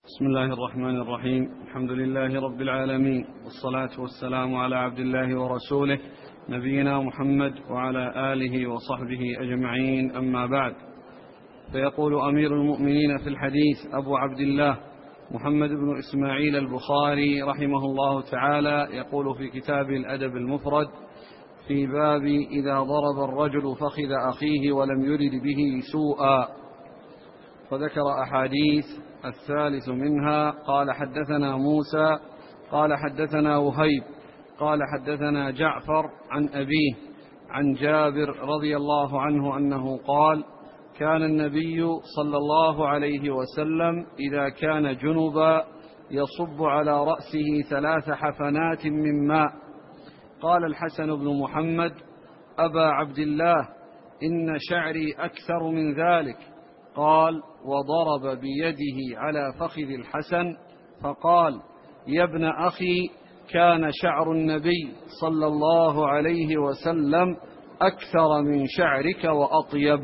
بسم الله الرحمن الرحيم. الحمد لله رب العالمين، والصلاة والسلام على عبد الله ورسوله نبينا محمد وعلى آله وصحبه أجمعين، أما بعد. فيقول أمير المؤمنين في الحديث أبو عبد الله محمد بن إسماعيل البخاري رحمه الله تعالى، يقول في كتاب الأدب المفرد في باب إذا ضرب الرجل فخذ أخيه ولم يرد به سوءا، فذكر أحاديث. الثالث منها قال حدثنا موسى قال حدثنا وهيب قال حدثنا جعفر عن أبيه عن جابر رضي الله عنه أنه قال: كان النبي صلى الله عليه وسلم إذا كان جنبا يصب على رأسه 3 حفنات من ماء. قال الحسن بن محمد: أبا عبد الله، إن شعري أكثر من ذلك. قال: وضرب بيده على فخذ الحسن فقال: يا ابن أخي، كان شعر النبي صلى الله عليه وسلم أكثر من شعرك وأطيب.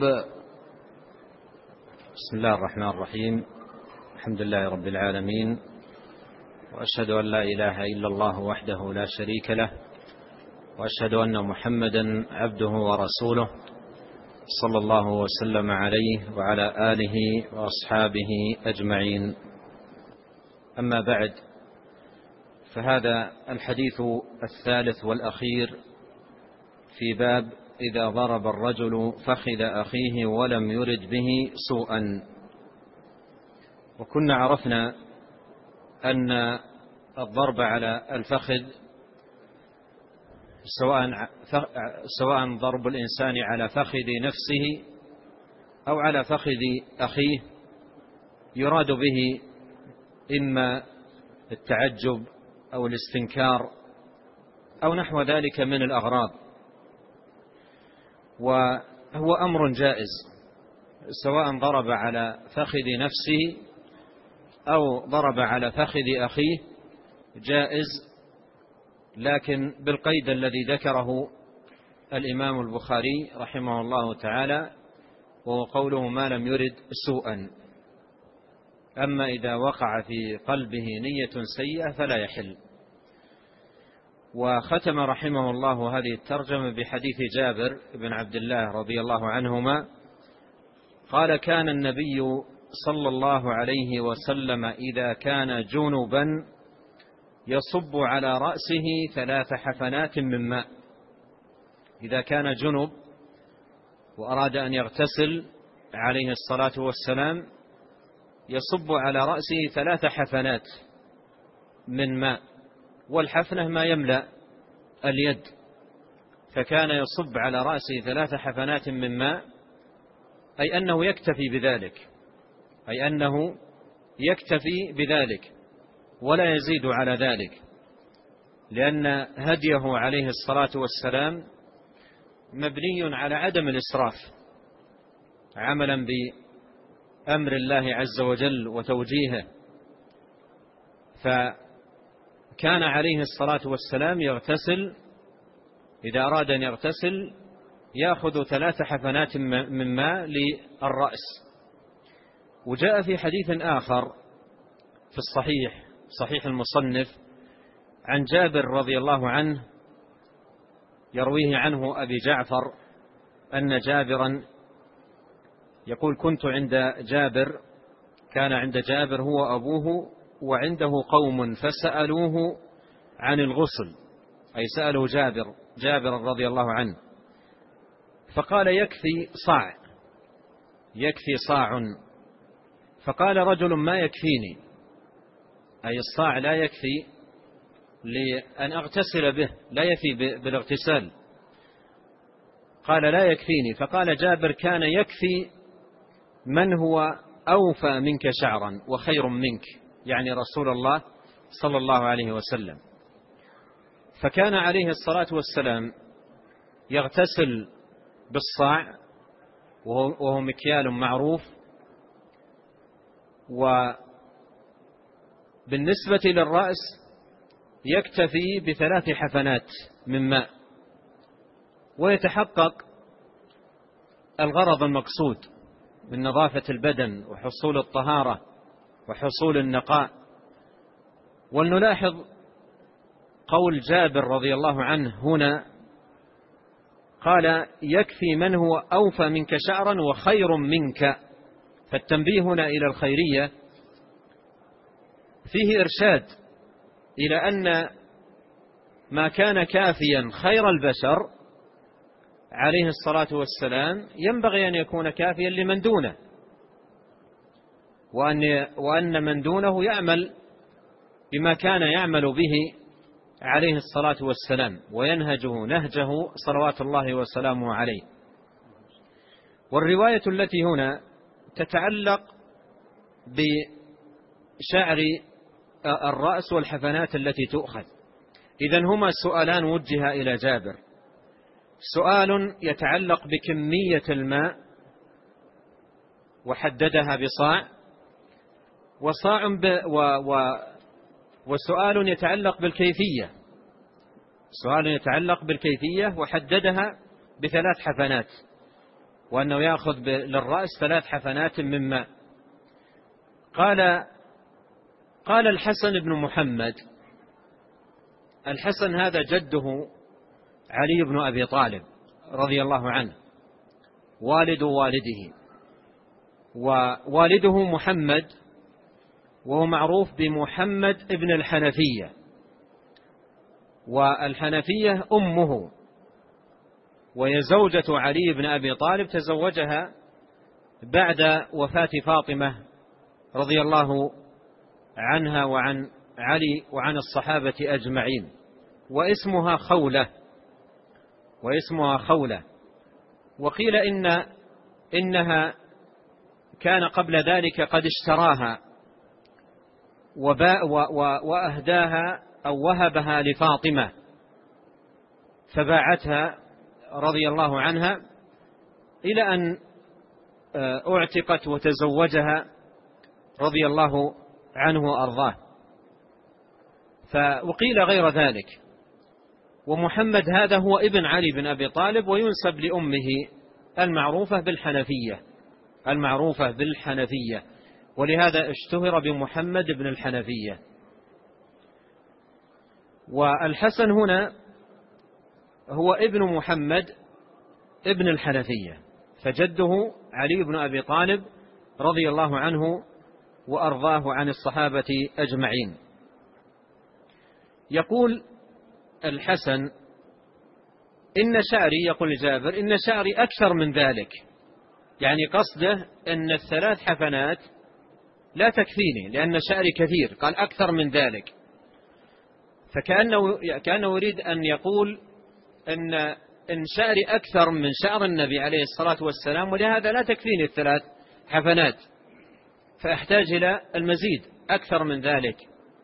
بسم الله الرحمن الرحيم. الحمد لله رب العالمين، وأشهد أن لا إله إلا الله وحده لا شريك له، وأشهد أن محمدا عبده ورسوله، صلى الله وسلم عليه وعلى آله وأصحابه أجمعين. أما بعد، فهذا الحديث الثالث والأخير في باب إذا ضرب الرجل فخذ أخيه ولم يرد به سوءا. وكنا عرفنا أن الضرب على الفخذ سواء ضرب الإنسان على فخذ نفسه أو على فخذ أخيه يراد به إما التعجب أو الاستنكار أو نحو ذلك من الأغراض، وهو أمر جائز سواء ضرب على فخذ نفسه أو ضرب على فخذ أخيه، جائز، لكن بالقيد الذي ذكره الإمام البخاري رحمه الله تعالى، وهو قوله ما لم يرد سوءا. أما إذا وقع في قلبه نية سيئة فلا يحل. وختم رحمه الله هذه الترجمة بحديث جابر بن عبد الله رضي الله عنهما قال: كان النبي صلى الله عليه وسلم إذا كان جنبا يصب على رأسه 3 حفنات من ماء. إذا كان جنب وأراد أن يغتسل عليه الصلاة والسلام يصب على رأسه 3 حفنات من ماء، والحفنة ما يملأ اليد، فكان يصب على رأسه 3 حفنات من ماء، أي أنه يكتفي بذلك ولا يزيد على ذلك، لأن هديه عليه الصلاة والسلام مبني على عدم الإسراف، عملا بأمر الله عز وجل وتوجيهه. فكان عليه الصلاة والسلام يغتسل، إذا أراد أن يغتسل يأخذ 3 حفنات من ماء للرأس. وجاء في حديث آخر في صحيح المصنف عن جابر رضي الله عنه، يرويه عنه أبي جعفر أن جابرا يقول: كنت عند جابر، كان عند جابر هو أبوه وعنده قوم فسألوه عن الغسل، أي سألوا جابر رضي الله عنه، فقال: يكفي صاع. فقال رجل: ما يكفيني، أي الصاع لا يكفي لأن أغتسل به، لا يكفي بالاغتسال. قال: لا يكفيني. فقال جابر: كان يكفي من هو أوفى منك شعرا وخير منك، يعني رسول الله صلى الله عليه وسلم. فكان عليه الصلاة والسلام يغتسل بالصاع، وهو مكيال معروف. وبالنسبة للرأس يكتفي ب3 حفنات من ماء، ويتحقق الغرض المقصود من نظافة البدن وحصول الطهارة وحصول النقاء. ولنلاحظ قول جابر رضي الله عنه هنا، قال: يكفي من هو أوفى منك شعرا وخير منك. فالتنبيه هنا إلى الخيرية فيه إرشاد إلى أن ما كان كافيا خير البشر عليه الصلاة والسلام ينبغي أن يكون كافيا لمن دونه، وأن من دونه يعمل بما كان يعمل به عليه الصلاة والسلام وينهجه نهجه صلوات الله وسلامه عليه. والرواية التي هنا تتعلق بشعر الرأس والحفنات التي تؤخذ. إذن هما سؤالان وجها إلى جابر: سؤال يتعلق بكمية الماء وحددها بصاع، وسؤال يتعلق بالكيفية، سؤال يتعلق بالكيفية وحددها ب3 حفنات، وأنه يأخذ للرأس 3 حفنات من ماء. قال الحسن بن محمد، الحسن هذا جده علي بن أبي طالب رضي الله عنه، والد والده، ووالده محمد، وهو معروف بمحمد ابن الحنفية، والحنفية أمه، وهي زوجة علي بن أبي طالب، تزوجها بعد وفاة فاطمة رضي الله عنها وعن علي وعن الصحابة أجمعين، واسمها خولة. وقيل إنها كان قبل ذلك قد اشتراها وأهداها أو وهبها لفاطمة، فباعتها رضي الله عنها إلى أن أعتقت وتزوجها رضي الله عنه وأرضاه. وقيل غير ذلك. ومحمد هذا هو ابن علي بن أبي طالب، وينسب لأمه المعروفة بالحنفية، ولهذا اشتهر بمحمد بن الحنفية. والحسن هنا هو ابن محمد ابن الحنفية، فجده علي بن أبي طالب رضي الله عنه وأرضاه عن الصحابة أجمعين. يقول الحسن: إن شعري، يقول جابر، إن شعري أكثر من ذلك، يعني قصده أن 3 حفنات لا تكفيني لأن شعري كثير، قال أكثر من ذلك، فكأنه يريد أن يقول إن شعري أكثر من شعر النبي عليه الصلاة والسلام، ولهذا لا تكفيني 3 حفنات، فأحتاج إلى المزيد أكثر من ذلك.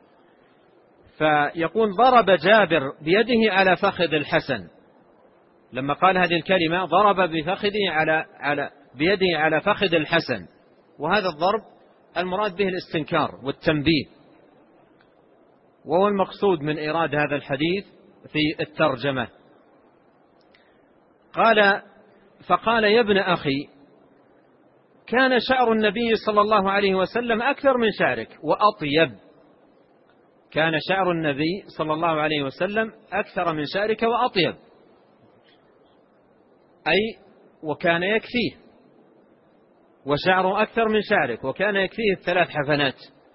فيقول: ضرب جابر بيده على فخذ الحسن، لما قال هذه الكلمة ضرب بيده على فخذ الحسن، وهذا الضرب المراد به الاستنكار والتنبيه، وهو المقصود من إيراد هذا الحديث في الترجمة. فقال: يا ابن أخي، كان شعر النبي صلى الله عليه وسلم أكثر من شعرك وأطيب. كان شعر النبي صلى الله عليه وسلم أكثر من شعرك وأطيب، أي وكان يكفيه، وشعره أكثر من شعرك وكان يكفيه 3 حفنات.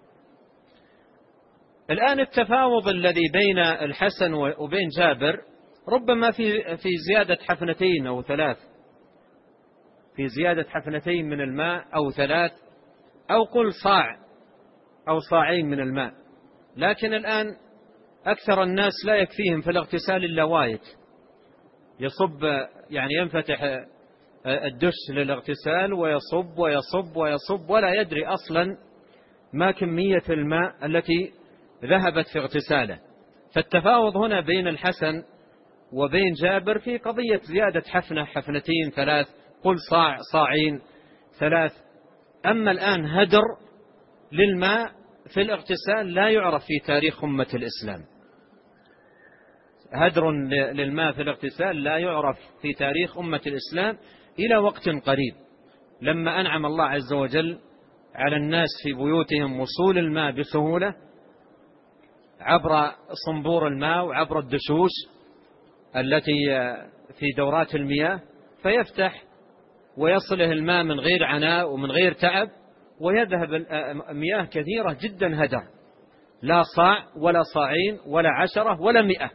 الآن التفاوض الذي بين الحسن وبين جابر ربما في زيادة 2 أو 3، في زيادة 2 من الماء أو 3، أو قل صاع أو صاعين من الماء. لكن الآن أكثر الناس لا يكفيهم في الاغتسال إلا وايد، يصب، يعني ينفتح الدش للاغتسال ويصب ويصب ويصب، ولا يدري أصلا ما كمية الماء التي ذهبت في اغتساله. فالتفاوض هنا بين الحسن وبين جابر في قضية زيادة 1 2 3، قل صاع صاعين 3. أما الآن هدر للماء في الاغتسال لا يعرف في تاريخ أمة الإسلام، هدر للماء في الاغتسال لا يعرف في تاريخ أمة الإسلام إلى وقت قريب، لما أنعم الله عز وجل على الناس في بيوتهم وصول الماء بسهولة عبر صنبور الماء وعبر الدشوش التي في دورات المياه، فيفتح ويصله الماء من غير عناء ومن غير تعب، ويذهب مياه كثيرة جدا هدر، لا صاع ولا صاعين ولا 10 ولا 100.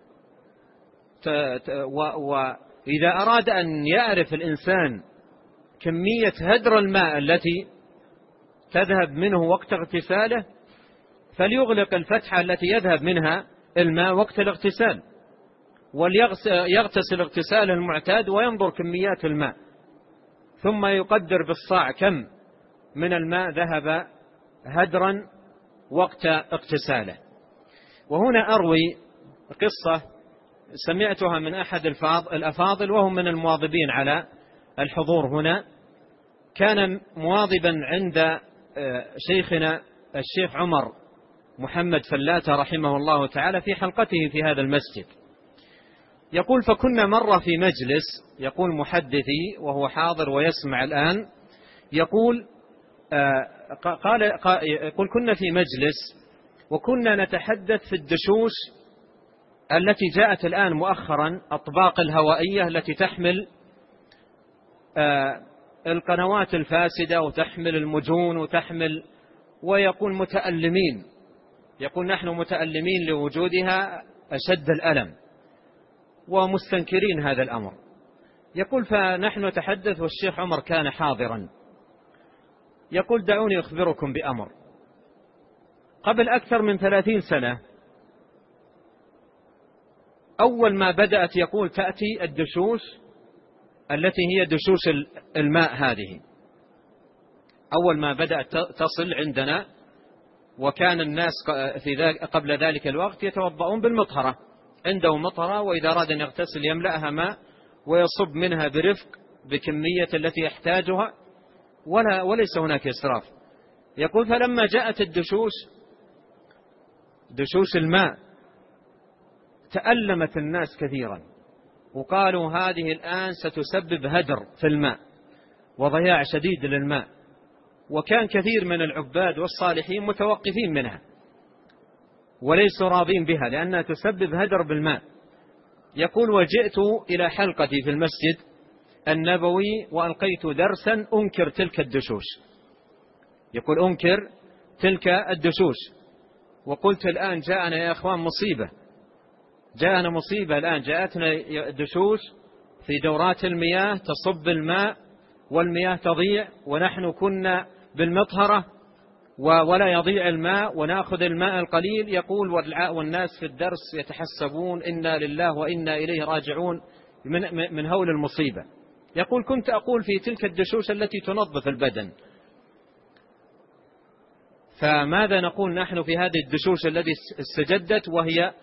وإذا أراد أن يعرف الإنسان كمية هدر الماء التي تذهب منه وقت اغتساله فليغلق الفتحة التي يذهب منها الماء وقت الاغتسال، وليغتسل اغتسال المعتاد وينظر كميات الماء، ثم يقدر بالصاع كم من الماء ذهب هدرا وقت اغتساله. وهنا أروي قصة سمعتها من أحد الأفاضل وهم من المواظبين على الحضور هنا. كان مواظبا عند شيخنا الشيخ عمر محمد فلاتة رحمه الله تعالى في حلقته في هذا المسجد. يقول: فكنا مرة في مجلس، يقول محدثي وهو حاضر ويسمع الآن، يقول كنا في مجلس وكنا نتحدث في الدشوش التي جاءت الآن مؤخرا، أطباق الهوائية التي تحمل القنوات الفاسدة وتحمل المجون وتحمل، ويكون متألمين، يقول نحن متألمين لوجودها أشد الألم ومستنكرين هذا الأمر. يقول: فنحن نتحدث والشيخ عمر كان حاضرا. يقول: دعوني أخبركم بأمر. قبل أكثر من 30 سنة أول ما بدأت يقول تأتي الدشوش التي هي دشوش الماء هذه، أول ما بدأت تصل عندنا، وكان الناس قبل ذلك الوقت يتوضؤون بالمطهرة، عنده مطهرة وإذا أراد أن يغتسل يملأها ماء ويصب منها برفق بكمية التي يحتاجها وليس هناك إسراف. يقول: فلما جاءت الدشوش دشوش الماء تألمت الناس كثيرا، وقالوا هذه الآن ستسبب هدر في الماء وضياع شديد للماء، وكان كثير من العباد والصالحين متوقفين منها وليسوا راضين بها لأنها تسبب هدر بالماء. يقول: وجئت إلى حلقتي في المسجد النبوي وألقيت درسا أنكر تلك الدشوش، يقول أنكر تلك الدشوش، وقلت الآن جاءنا يا أخوان مصيبة، جاءنا مصيبة الآن، جاءتنا دشوش في دورات المياه تصب الماء والمياه تضيع، ونحن كنا بالمطهرة ولا يضيع الماء ونأخذ الماء القليل. يقول: والناس في الدرس يتحسبون إنا لله وإنا إليه راجعون من هول المصيبة. يقول: كنت أقول في تلك الدشوش التي تنظف البدن، فماذا نقول نحن في هذه الدشوش التي استجدت وهي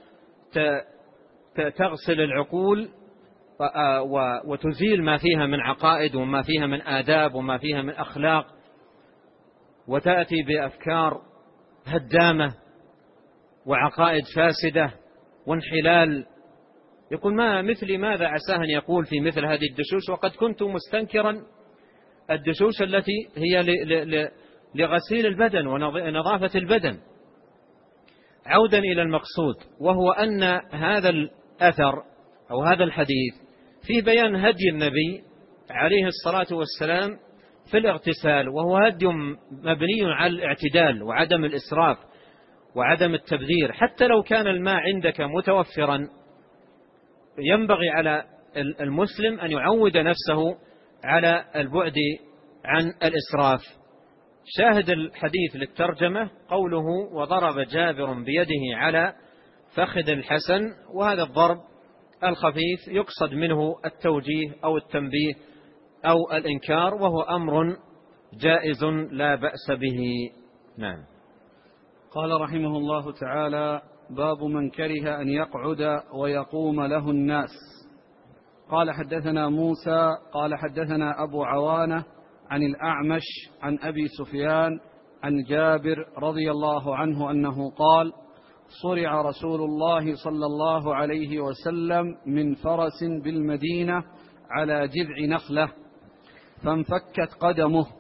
تغسل العقول وتزيل ما فيها من عقائد وما فيها من آداب وما فيها من أخلاق، وتأتي بأفكار هدامة وعقائد فاسدة وانحلال. يقول: ما مثلي ماذا عساه أن يقول في مثل هذه الدشوش، وقد كنت مستنكرا الدشوش التي هي لغسيل البدن ونظافة البدن. عودا إلى المقصود، وهو أن هذا الأثر أو هذا الحديث فيه بيان هدي النبي عليه الصلاة والسلام في الاغتسال، وهو هدي مبني على الاعتدال وعدم الإسراف وعدم التبذير. حتى لو كان الماء عندك متوفرا ينبغي على المسلم أن يعود نفسه على البعد عن الإسراف. شاهد الحديث للترجمة قوله: وضرب جابر بيده على فخذ الحسن، وهذا الضرب الخفيف يقصد منه التوجيه أو التنبيه أو الإنكار، وهو أمر جائز لا بأس به. نعم. قال رحمه الله تعالى: باب من كره أن يقعد ويقوم له الناس. قال: حدثنا موسى قال حدثنا أبو عوانة عن الأعمش عن أبي سفيان عن جابر رضي الله عنه أنه قال: صرع رسول الله صلى الله عليه وسلم من فرس بالمدينة على جذع نخلة، فانفكت قدمه،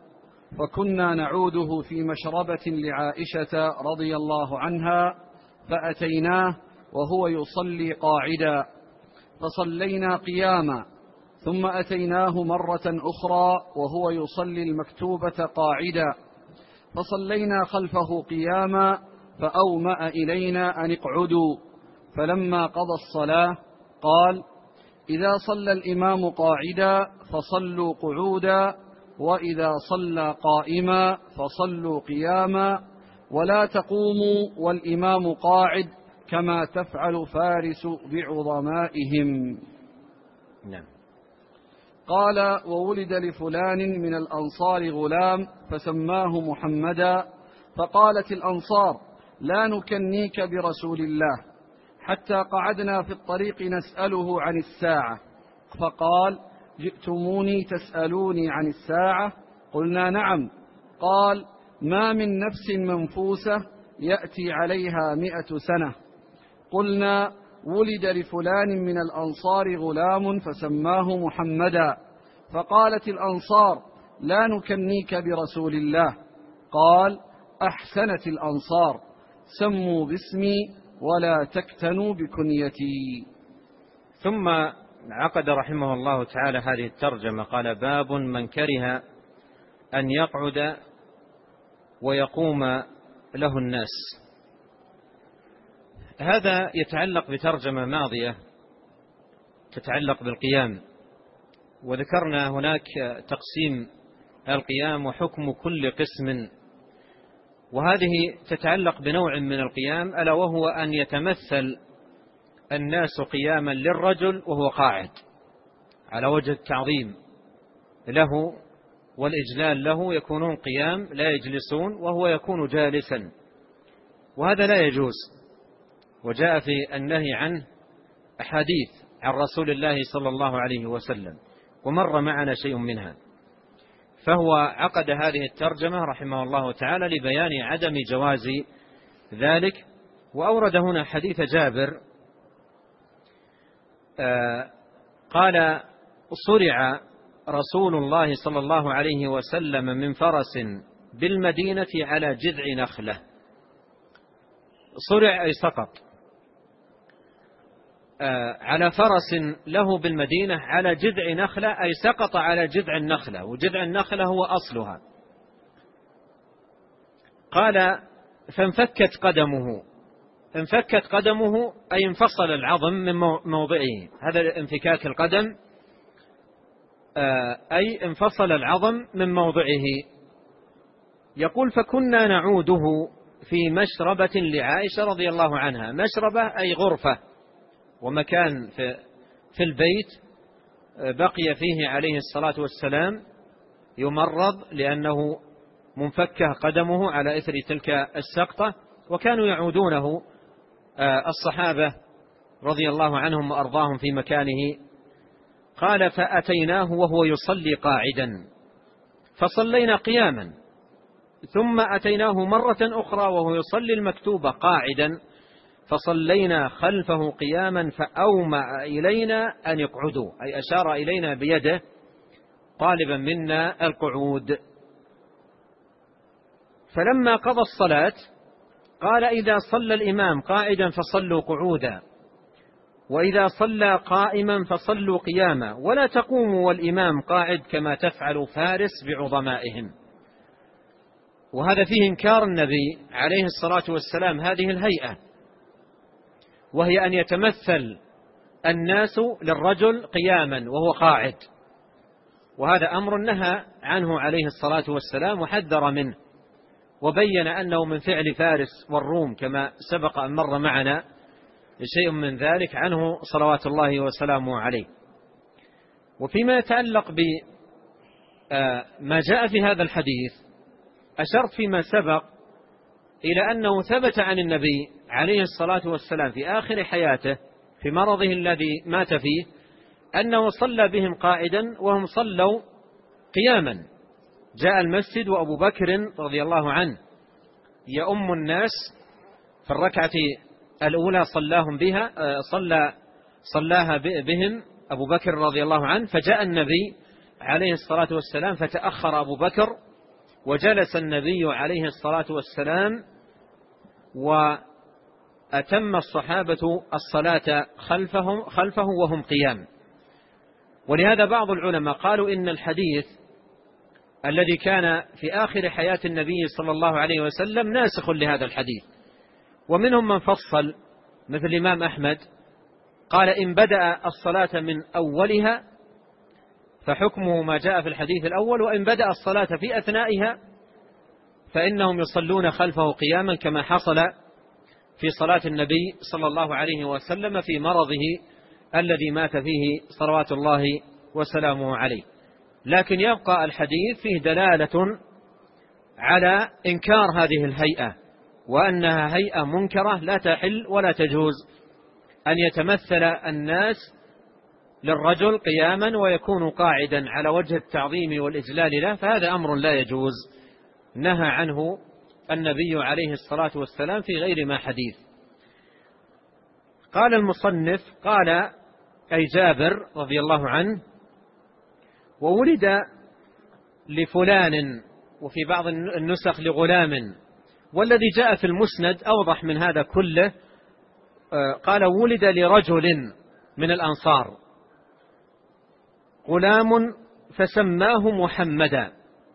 فكنا نعوده في مشربة لعائشة رضي الله عنها، فأتيناه وهو يصلي قاعدا فصلينا قياما، ثم أتيناه مرة أخرى وهو يصلي المكتوبة قاعدا فصلينا خلفه قياما، فأومأ إلينا أن اقعدوا، فلما قضى الصلاة قال: إذا صلى الإمام قاعدا فصلوا قعودا، وإذا صلى قائما فصلوا قياما، ولا تقوموا والإمام قاعد كما تفعل فارس بعظمائهم. نعم. قال: وولد لفلان من الأنصار غلام فسماه محمدا، فقالت الأنصار: لا نكنيك برسول الله، حتى قعدنا في الطريق نسأله عن الساعة، فقال: جئتموني تسألوني عن الساعة؟ قلنا: نعم. قال: ما من نفس منفوسة يأتي عليها 100 سنة. قلنا: ولد لفلان من الأنصار غلام فسماه محمدا، فقالت الأنصار: لا نكنيك برسول الله. قال: أحسنت الأنصار، سموا باسمي ولا تكتنوا بكنيتي. ثم عقد رحمه الله تعالى هذه الترجمة، قال: باب من كره أن يقعد ويقوم له الناس. هذا يتعلق بترجمة ماضية تتعلق بالقيام، وذكرنا هناك تقسيم القيام وحكم كل قسم، وهذه تتعلق بنوع من القيام، ألا وهو أن يتمثل الناس قياما للرجل وهو قاعد على وجه التعظيم له والإجلال له، يكونون قيام لا يجلسون، وهو يكون جالسا، وهذا لا يجوز، وجاء في النهي عنه أحاديث عن رسول الله صلى الله عليه وسلم، ومر معنا شيء منها. فهو عقد هذه الترجمة رحمه الله تعالى لبيان عدم جواز ذلك، وأورد هنا حديث جابر قال: صرع رسول الله صلى الله عليه وسلم من فرس بالمدينة على جذع نخلة. صرع أي سقط على فرس له بالمدينة على جذع نخلة، أي سقط على جذع النخلة، وجذع النخلة هو أصلها. قال: فانفكت قدمه. انفكت قدمه أي انفصل العظم من موضعه، هذا انفكاك القدم، أي انفصل العظم من موضعه. يقول: فكنا نعوده في مشربة لعائشة رضي الله عنها. مشربة أي غرفة ومكان في البيت بقي فيه عليه الصلاة والسلام يمرض لأنه منفكه قدمه على إثر تلك السقطة، وكانوا يعودونه الصحابة رضي الله عنهم وأرضاهم في مكانه. قال: فأتيناه وهو يصلي قاعدا فصلينا قياما، ثم أتيناه مرة أخرى وهو يصلي المكتوبة قاعدا فصلينا خلفه قياما، فأومأ إلينا أن يقعدوا، أي أشار إلينا بيده طالبا منا القعود. فلما قضى الصلاة قال: إذا صلى الإمام قاعدا فصلوا قعودا، وإذا صلى قائما فصلوا قياما، ولا تقوموا والإمام قاعد كما تفعل فارس بعظمائهم. وهذا فيه إنكار النبي عليه الصلاة والسلام هذه الهيئة، وهي أن يتمثل الناس للرجل قياما وهو قاعد، وهذا أمر نهى عنه عليه الصلاة والسلام وحذر منه، وبين أنه من فعل فارس والروم كما سبق أن مر معنا شيء من ذلك عنه صلوات الله وسلامه عليه. وفيما يتعلق بما جاء في هذا الحديث أشرت فيما سبق إلى أنه ثبت عن النبي عليه الصلاة والسلام في آخر حياته في مرضه الذي مات فيه أنه صلى بهم قاعدا وهم صلوا قياما. جاء المسجد وأبو بكر رضي الله عنه يؤم الناس في الركعة الأولى صلاها بهم أبو بكر رضي الله عنه، فجاء النبي عليه الصلاة والسلام فتأخر أبو بكر وجلس النبي عليه الصلاة والسلام وأتم الصحابة الصلاة خلفه وهم قيام. ولهذا بعض العلماء قالوا إن الحديث الذي كان في آخر حياة النبي صلى الله عليه وسلم ناسخ لهذا الحديث، ومنهم من فصل مثل الإمام أحمد قال إن بدأ الصلاة من أولها فحكمه ما جاء في الحديث الأول، وإن بدأ الصلاة في أثنائها فإنهم يصلون خلفه قياما كما حصل في صلاة النبي صلى الله عليه وسلم في مرضه الذي مات فيه صلوات الله وسلامه عليه. لكن يبقى الحديث فيه دلالة على إنكار هذه الهيئة، وأنها هيئة منكرة لا تحل ولا تجوز أن يتمثل الناس للرجل قياما ويكون قاعدا على وجه التعظيم والإجلال له، فهذا أمر لا يجوز، نهى عنه النبي عليه الصلاة والسلام في غير ما حديث. قال المصنف قال أي جابر رضي الله عنه وولد لفلان، وفي بعض النسخ لغلام، والذي جاء في المسند أوضح من هذا كله، قال ولد لرجل من الأنصار غلام فسماه محمدا،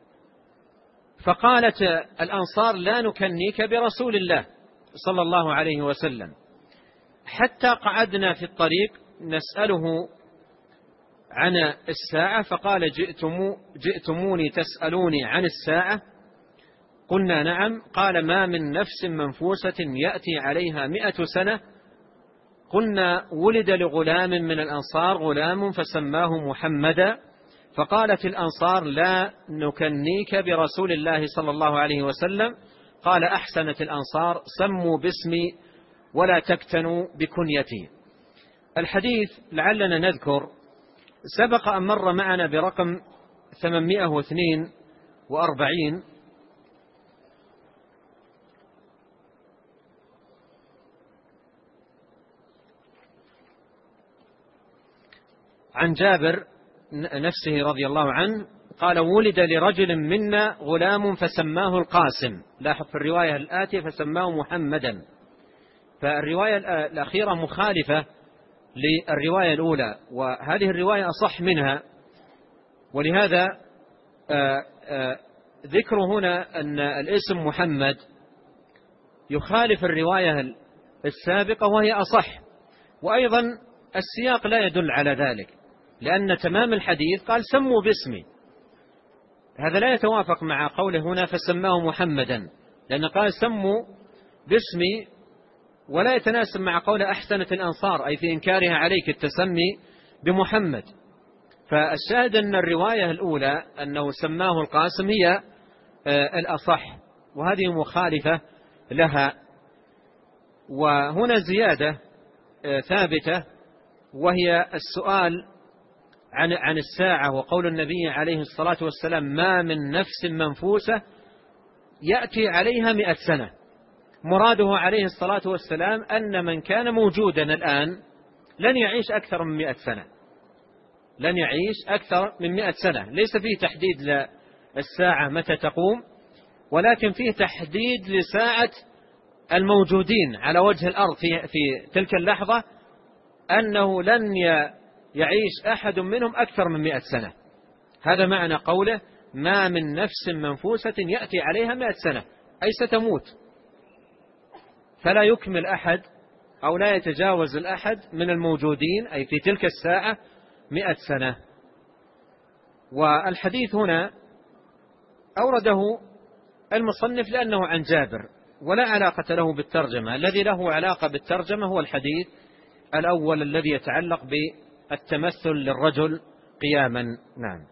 فقالت الأنصار لا نكنيك برسول الله صلى الله عليه وسلم، حتى قعدنا في الطريق نسأله عن الساعة فقال جئتموني تسألوني عن الساعة؟ قلنا نعم. قال ما من نفس منفوسة يأتي عليها 100 سنة. قلنا ولد لغلام من الأنصار غلام فسماه محمدا، فقالت الأنصار لا نكنيك برسول الله صلى الله عليه وسلم. قال أحسنت الأنصار سموا باسمي ولا تكتنوا بكنيتي. الحديث لعلنا نذكر سبق أن مر معنا برقم 842 عن جابر نفسه رضي الله عنه قال ولد لرجل منا غلام فسماه القاسم. لاحظ في الرواية الآتية فسماه محمدا، فالرواية الأخيرة مخالفة للرواية الأولى، وهذه الرواية أصح منها، ولهذا ذكر هنا أن الاسم محمد يخالف الرواية السابقة وهي أصح، وأيضا السياق لا يدل على ذلك، لأن تمام الحديث قال سموا باسمي، هذا لا يتوافق مع قوله هنا فسماه محمدا، لأن قال سموا باسمي ولا يتناسب مع قول أحسنت الأنصار أي في إنكارها عليك التسمي بمحمد. فالشاهد أن الرواية الأولى أنه سماه القاسم هي الأصح، وهذه مخالفة لها. وهنا زيادة ثابتة وهي السؤال عن الساعة، وقول النبي عليه الصلاة والسلام ما من نفس منفوسة يأتي عليها 100 سنة. مراده عليه الصلاة والسلام أن من كان موجودا الآن لن يعيش أكثر من 100 سنة، لن يعيش أكثر من 100 سنة. ليس فيه تحديد للساعة متى تقوم، ولكن فيه تحديد لساعة الموجودين على وجه الأرض في تلك اللحظة، أنه لن يعيش أحد منهم أكثر من 100 سنة. هذا معنى قوله ما من نفس منفوسة يأتي عليها 100 سنة، أي ستموت، فلا يكمل أحد أو لا يتجاوز الأحد من الموجودين أي في تلك الساعة 100 سنة. والحديث هنا أورده المصنف لأنه عن جابر ولا علاقة له بالترجمة. الذي له علاقة بالترجمة هو الحديث الأول الذي يتعلق بالتمثل للرجل قياما. نعم.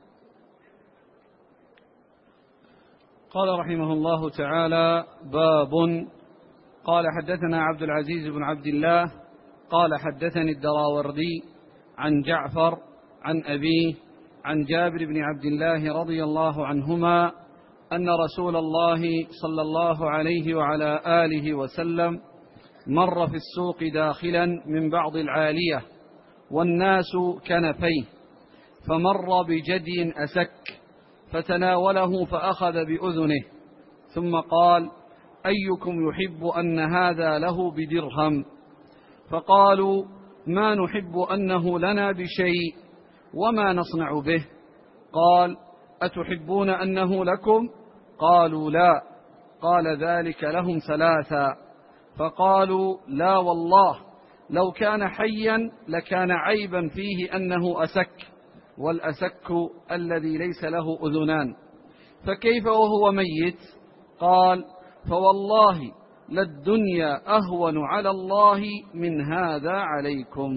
قال رحمه الله تعالى باب. قال حدثنا عبد العزيز بن عبد الله قال حدثني الدراوردي عن جعفر عن أبيه عن جابر بن عبد الله رضي الله عنهما أن رسول الله صلى الله عليه وعلى آله وسلم مر في السوق داخلا من بعض العالية والناس كنفيه، فمر بجدي أسك فتناوله فأخذ بأذنه، ثم قال: أيكم يحب أن هذا له بدرهم؟ فقالوا: ما نحب أنه لنا بشيء، وما نصنع به؟ قال: أتحبون أنه لكم؟ قالوا: لا. قال: ذلك لهم ثلاثا. فقالوا: لا والله، لو كان حيا لكان عيبا فيه أنه أسك، والأسك الذي ليس له أذنان، فكيف وهو ميت؟ قال: فوالله للدنيا أهون على الله من هذا عليكم.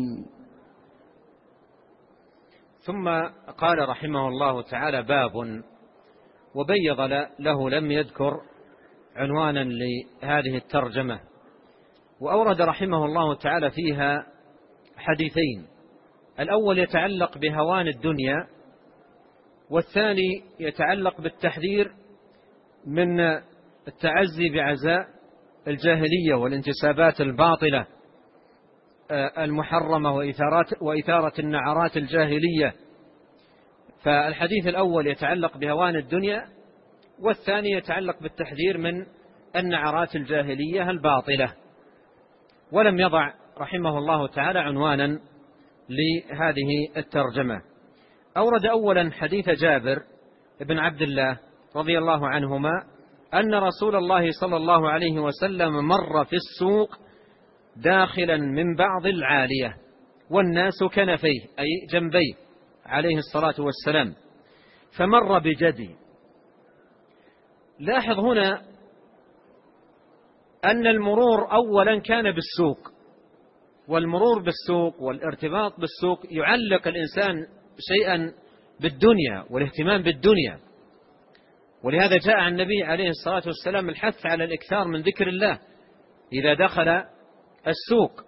ثم قال رحمه الله تعالى: باب. وبيض له، لم يذكر عنوانا لهذه الترجمة، وأورد رحمه الله تعالى فيها حديثين: الأول يتعلق بهوان الدنيا، والثاني يتعلق بالتحذير من التعزي بعزاء الجاهلية والانتسابات الباطلة المحرمة وإثارة النعرات الجاهلية. فالحديث الأول يتعلق بهوان الدنيا، والثاني يتعلق بالتحذير من النعرات الجاهلية الباطلة. ولم يضع رحمه الله تعالى عنوانا لهذه الترجمة. أورد أولا حديث جابر بن عبد الله رضي الله عنهما أن رسول الله صلى الله عليه وسلم مر في السوق داخلا من بعض العالية والناس كنفيه، أي جنبيه عليه الصلاة والسلام، فمر بجدي. لاحظ هنا أن المرور أولا كان بالسوق، والمرور بالسوق والارتباط بالسوق يعلق الإنسان شيئا بالدنيا والاهتمام بالدنيا، ولهذا جاء عن النبي عليه الصلاة والسلام الحث على الإكثار من ذكر الله إذا دخل السوق،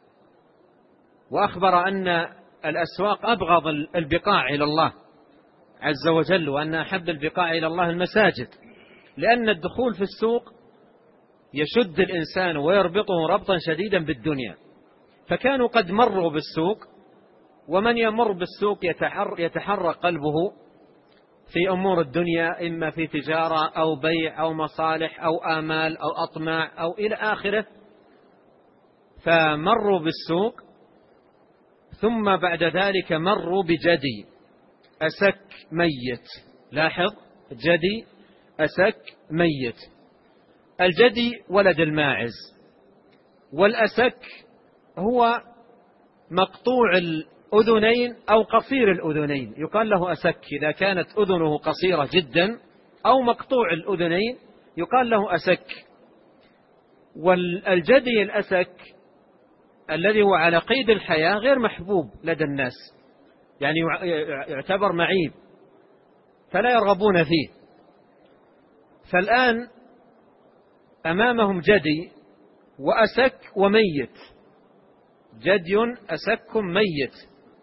وأخبر أن الأسواق أبغض البقاع إلى الله عز وجل، وأن أحب البقاع إلى الله المساجد، لأن الدخول في السوق يشد الإنسان ويربطه ربطا شديدا بالدنيا. فكانوا قد مروا بالسوق، ومن يمر بالسوق يتحرك قلبه في أمور الدنيا، إما في تجارة أو بيع أو مصالح أو آمال أو أطماع أو إلى آخره. فمروا بالسوق، ثم بعد ذلك مروا بجدي أسك ميت. لاحظ: جدي أسك ميت. الجدي ولد الماعز، والأسك هو مقطوع الأذنين أو قصير الأذنين، يقال له أسك إذا كانت أذنه قصيرة جدا، أو مقطوع الأذنين يقال له أسك. والجدي الأسك الذي هو على قيد الحياة غير محبوب لدى الناس، يعني يعتبر معيب فلا يرغبون فيه. فالآن أمامهم جدي وأسك وميت، جدي أسك ميت،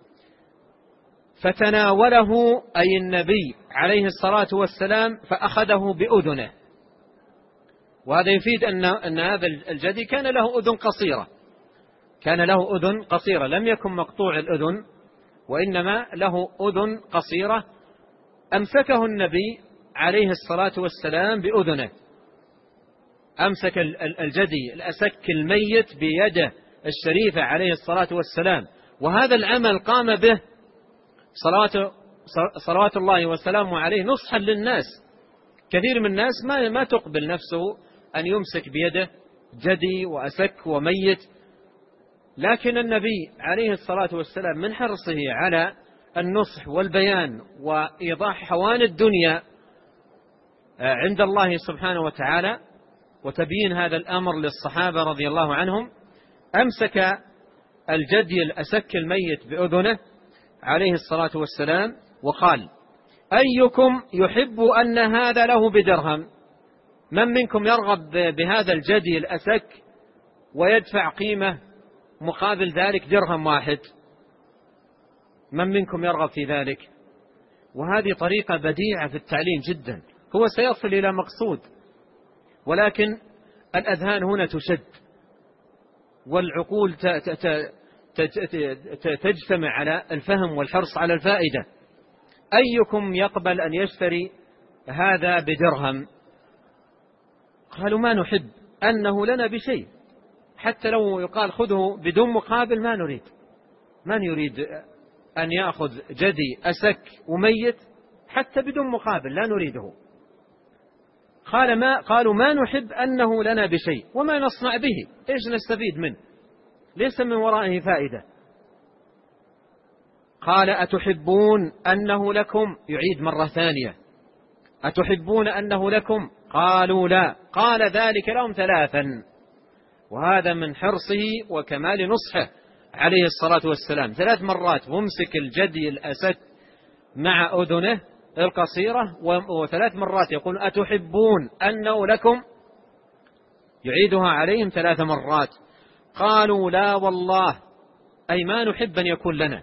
فتناوله أي النبي عليه الصلاة والسلام فأخذه بأذنه. وهذا يفيد أن هذا الجدي كان له أذن قصيرة، كان له أذن قصيرة، لم يكن مقطوع الأذن، وإنما له أذن قصيرة. أمسكه النبي عليه الصلاة والسلام بأذنه، أمسك الجدي الأسك الميت بيده الشريفة عليه الصلاة والسلام. وهذا العمل قام به صلوات الله وسلامه عليه نصحا للناس. كثير من الناس ما تقبل نفسه أن يمسك بيده جدي وأسك وميت، لكن النبي عليه الصلاة والسلام من حرصه على النصح والبيان وإيضاح حوان الدنيا عند الله سبحانه وتعالى وتبيين هذا الأمر للصحابة رضي الله عنهم، أمسك الجدي الأسك الميت بأذنه عليه الصلاة والسلام وقال: أيكم يحب أن هذا له بدرهم؟ من منكم يرغب بهذا الجدي الأسك ويدفع قيمة مقابل ذلك درهم واحد؟ من منكم يرغب في ذلك؟ وهذه طريقة بديعة في التعليم جدا، هو سيصل إلى مقصود، ولكن الأذهان هنا تشد والعقول تجتمع على الفهم والحرص على الفائدة. أيكم يقبل أن يشتري هذا بدرهم؟ قالوا ما نحب أنه لنا بشيء، حتى لو يقال خذه بدون مقابل ما نريد. من يريد أن يأخذ جدي أسك وميت حتى بدون مقابل؟ لا نريده. قالوا ما نحب أنه لنا بشيء، وما نصنع به؟ إيش نستفيد منه؟ ليس من ورائه فائدة. قال أتحبون أنه لكم؟ يعيد مرة ثانية أتحبون أنه لكم؟ قالوا لا. قال ذلك لهم 3، وهذا من حرصه وكمال نصحه عليه الصلاة والسلام. 3 مرات ممسك الجدي الأسك مع أذنه القصيرة، و3 مرات يقول أتحبون أنه لكم؟ يعيدها عليهم 3 مرات. قالوا لا والله، أي ما نحب أن يكون لنا.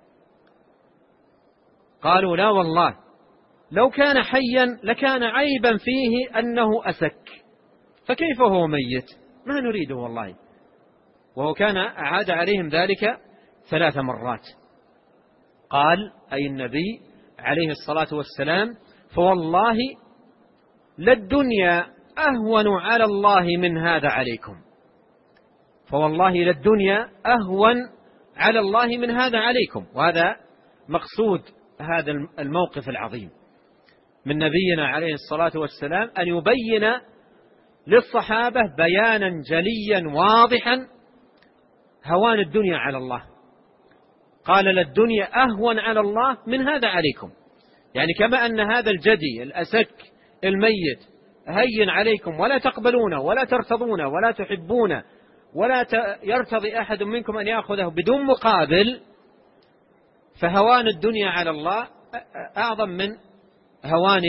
قالوا لا والله، لو كان حيا لكان عيبا فيه أنه أسك، فكيف هو ميت؟ ما نريده والله. وهو كان أعاد عليهم ذلك 3 مرات. قال أي النبي عليه الصلاة والسلام فوالله للدنيا أهون على الله من هذا عليكم. فوالله للدنيا أهون على الله من هذا عليكم. وهذا مقصود هذا الموقف العظيم من نبينا عليه الصلاة والسلام، أن يبين للصحابة بيانا جليا واضحا هوان الدنيا على الله. قال للدنيا أهون على الله من هذا عليكم، يعني كما أن هذا الجدي الأسك الميت هين عليكم ولا تقبلونه ولا ترتضونه ولا تحبونه ولا يرتضي أحد منكم أن يأخذه بدون مقابل، فهوان الدنيا على الله أعظم من هوان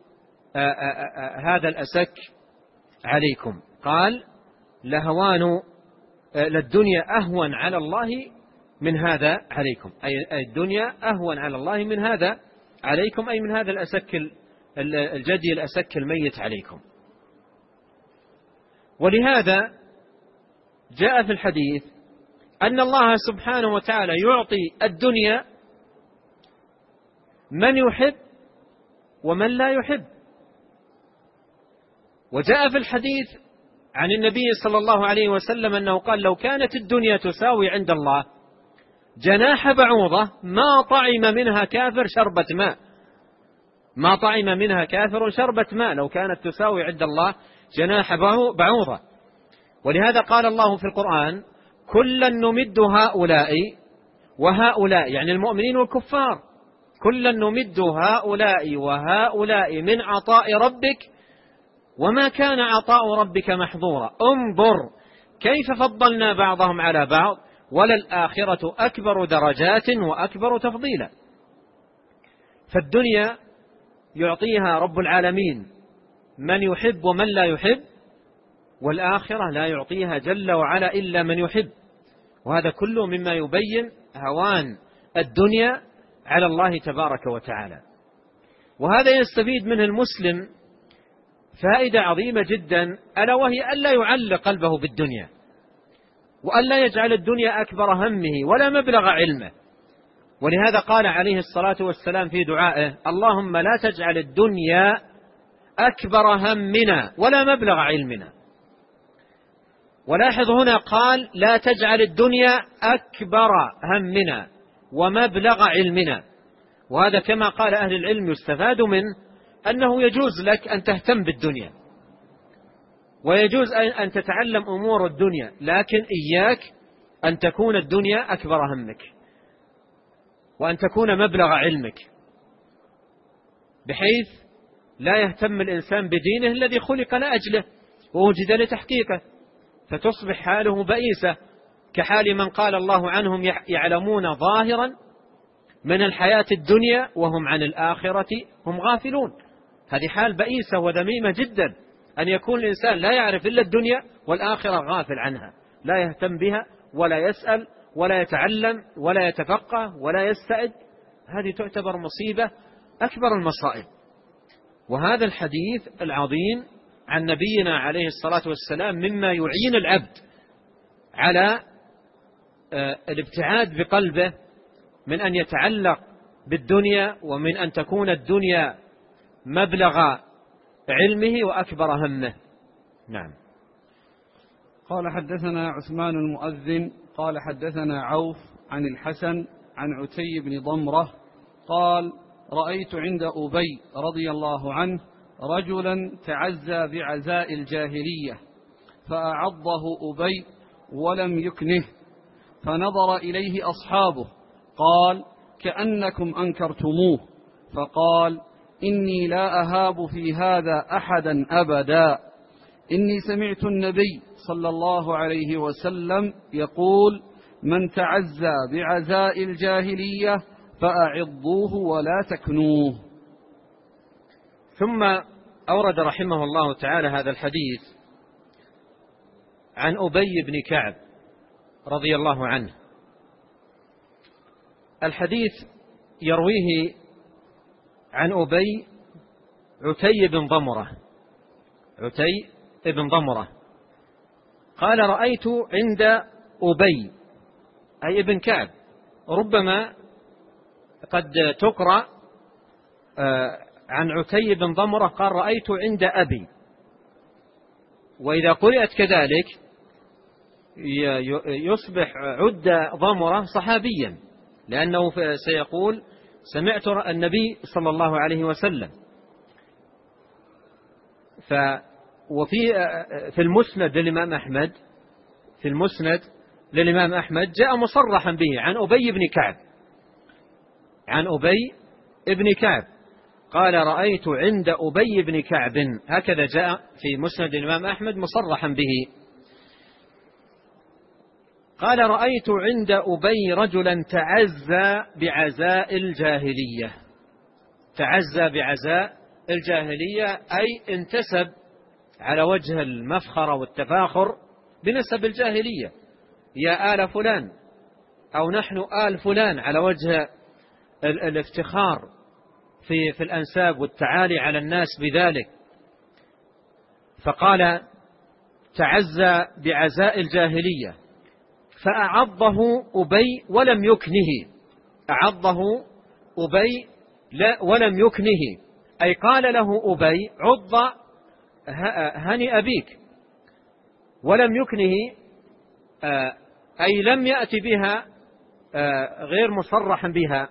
هذا الأسك عليكم. قال لهوان للدنيا أهون على الله من هذا عليكم، أي الدنيا أهون على الله من هذا عليكم، أي من هذا الأسك الجدي الأسك الميت عليكم. ولهذا جاء في الحديث أن الله سبحانه وتعالى يعطي الدنيا من يحب ومن لا يحب. وجاء في الحديث عن النبي صلى الله عليه وسلم أنه قال لو كانت الدنيا تساوي عند الله جناح بعوضة ما طعم منها كافر شربة ماء. ما طعم منها كافر شربة ماء لو كانت تساوي عند الله جناح بعوضة. ولهذا قال الله في القرآن كلا نمد هؤلاء وهؤلاء، يعني المؤمنين والكفار، كلا نمد هؤلاء وهؤلاء من عطاء ربك وما كان عطاء ربك محظورا. انظر كيف فضلنا بعضهم على بعض وللآخرة أكبر درجات وأكبر تفضيلا. فالدنيا يعطيها رب العالمين من يحب ومن لا يحب، والآخرة لا يعطيها جل وعلا إلا من يحب. وهذا كله مما يبين هوان الدنيا على الله تبارك وتعالى. وهذا يستفيد منه المسلم فائدة عظيمة جدا، ألا وهي ألا يعلق قلبه بالدنيا، وألا يجعل الدنيا أكبر همه ولا مبلغ علمه. ولهذا قال عليه الصلاة والسلام في دعائه اللهم لا تجعل الدنيا أكبر همنا ولا مبلغ علمنا. ولاحظ هنا قال لا تجعل الدنيا أكبر همنا ومبلغ علمنا. وهذا كما قال أهل العلم يستفاد منه أنه يجوز لك أن تهتم بالدنيا ويجوز أن تتعلم أمور الدنيا، لكن إياك أن تكون الدنيا أكبر همك وأن تكون مبلغ علمك، بحيث لا يهتم الإنسان بدينه الذي خلق لأجله ووجد لتحقيقه، فتصبح حاله بئيسة كحال من قال الله عنهم يعلمون ظاهرا من الحياة الدنيا وهم عن الآخرة هم غافلون. هذه حال بئيسة وذميمة جدا، أن يكون الإنسان لا يعرف إلا الدنيا والآخرة غافل عنها، لا يهتم بها ولا يسأل ولا يتعلم ولا يتفقه ولا يستعد. هذه تعتبر مصيبة أكبر المصائب. وهذا الحديث العظيم عن نبينا عليه الصلاة والسلام مما يعين العبد على الابتعاد بقلبه من أن يتعلق بالدنيا، ومن أن تكون الدنيا مبلغ علمه وأكبر همه. نعم. قال حدثنا عثمان المؤذن قال حدثنا عوف عن الحسن عن عتي بن ضمرة قال رأيت عند أبي رضي الله عنه رجلا تعزى بعزاء الجاهلية فأعضه أبي ولم يكنه، فنظر إليه أصحابه قال كأنكم أنكرتموه، فقال إني لا أهاب في هذا أحدا أبدا، إني سمعت النبي صلى الله عليه وسلم يقول من تعزى بعزاء الجاهلية فأعضوه ولا تكنوه. ثم أورد رحمه الله تعالى هذا الحديث عن أبي بن كعب رضي الله عنه. الحديث يرويه عن أبي عتي بن ضمرة. عتي بن ضمرة قال رأيت عند أبي أي ابن كعب، ربما قد تقرأ عن عتي بن ضمرة قال رأيت عند أبي، وإذا قرأت كذلك يصبح عد ضمرة صحابيا، لأنه سيقول سمعت النبي صلى الله عليه وسلم. في المسند للإمام أحمد، في المسند للإمام أحمد جاء مصرحا به عن أبي بن كعب، عن أبي بن كعب قال رأيت عند أبي بن كعب، هكذا جاء في مسند الإمام أحمد مصرحا به. قال رأيت عند أبي رجلا تعزى بعزاء الجاهلية. تعزى بعزاء الجاهلية أي انتسب على وجه المفخرة والتفاخر بنسب الجاهلية، يا آل فلان أو نحن آل فلان، على وجه الافتخار في الأنساب والتعالي على الناس بذلك. فقال تعزى بعزاء الجاهلية فأعضه أبي ولم يكنه. أعضه أبي ولم يكنه أي قال له أبي عض هني أبيك، ولم يكنه أي لم يأتي بها غير مصرحا بها،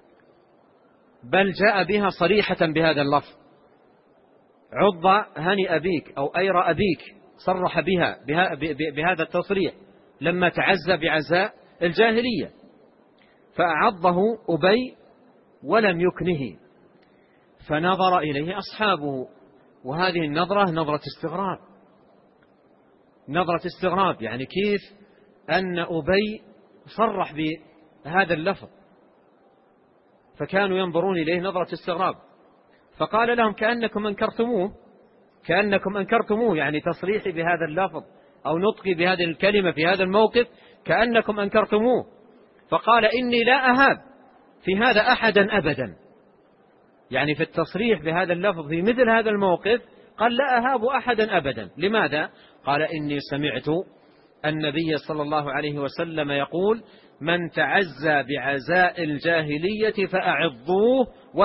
بل جاء بها صريحة بهذا اللفظ، عض هني أبيك أو أير أبيك، صرح بها بهذا التصريح لما تعزى بعزاء الجاهلية. فأعضه أبي ولم يكنه، فنظر إليه أصحابه، وهذه النظرة نظرة استغراب، نظرة استغراب، يعني كيف أن أبي صرح بهذا اللفظ، فكانوا ينظرون إليه نظرة استغراب. فقال لهم كأنكم أنكرتموه، كأنكم أنكرتموه، يعني تصريحي بهذا اللفظ أو نطقي بهذه الكلمة في هذا الموقف كأنكم أنكرتموه. فقال إني لا أهاب في هذا أحدا أبدا، يعني في التصريح بهذا اللفظ في مثل هذا الموقف قال لا أهاب أحدا أبدا. لماذا؟ قال إني سمعت النبي صلى الله عليه وسلم يقول من تعزى بعزاء الجاهلية فأعضوه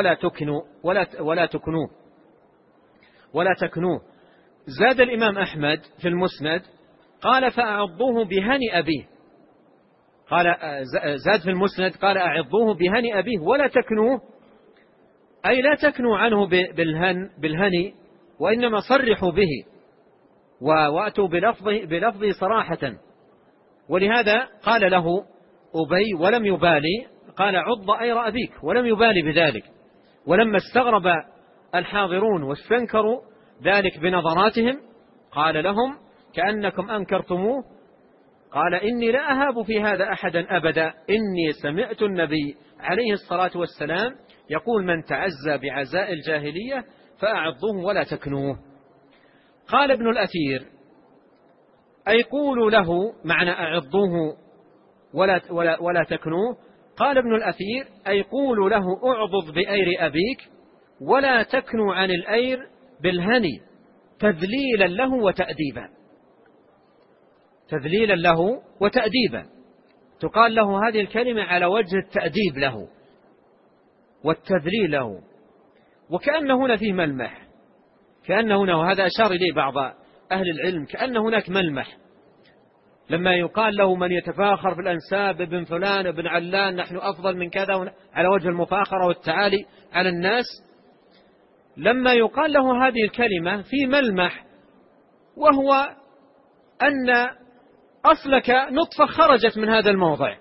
ولا تكنوه. زاد الإمام أحمد في المسند قال فأعضوه بهني أبيه، قال زاد في المسند قال أعضوه بهني أبيه ولا تكنوه، أي لا تكنوا عنه بالهني، وإنما صرحوا به وأتوا بلفظه صراحة. ولهذا قال له أبي ولم يبالي، قال عض أير أبيك ولم يبالي بذلك. ولما استغرب الحاضرون واستنكروا ذلك بنظراتهم قال لهم كأنكم أنكرتموه، قال إني لا أهاب في هذا أحدا أبدا، إني سمعت النبي عليه الصلاة والسلام يقول من تعزى بعزاء الجاهلية فأعضوه ولا تكنوه. قال ابن الأثير أي قولوا له معنى أعضوه ولا تكنوه، قال ابن الأثير أي قولوا له أعضض بأير أبيك ولا تكنوا عن الأير بالهني تذليلا له وتأديبا، تذليلا له وتأديبا، تقال له هذه الكلمة على وجه التأديب له، والتذليل له. وكأن هنا فيه ملمح، كأن هنا، وهذا أشار إليه بعض أهل العلم، كأن هناك ملمح لما يقال له من يتفاخر بالأنساب ابن فلان ابن علان نحن أفضل من كذا على وجه المفاخرة والتعالي على الناس، لما يقال له هذه الكلمة في ملمح، وهو أن أصلك نطفة خرجت من هذا الموضع،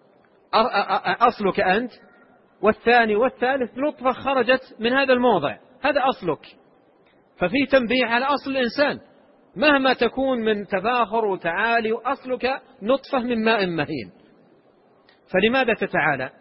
أصلك أنت، والثاني والثالث نطفة خرجت من هذا الموضع، هذا أصلك. ففي تنبيه على أصل الإنسان مهما تكون من تفاخر وتعالي، أصلك نطفة من ماء مهين. فلماذا تتعالى؟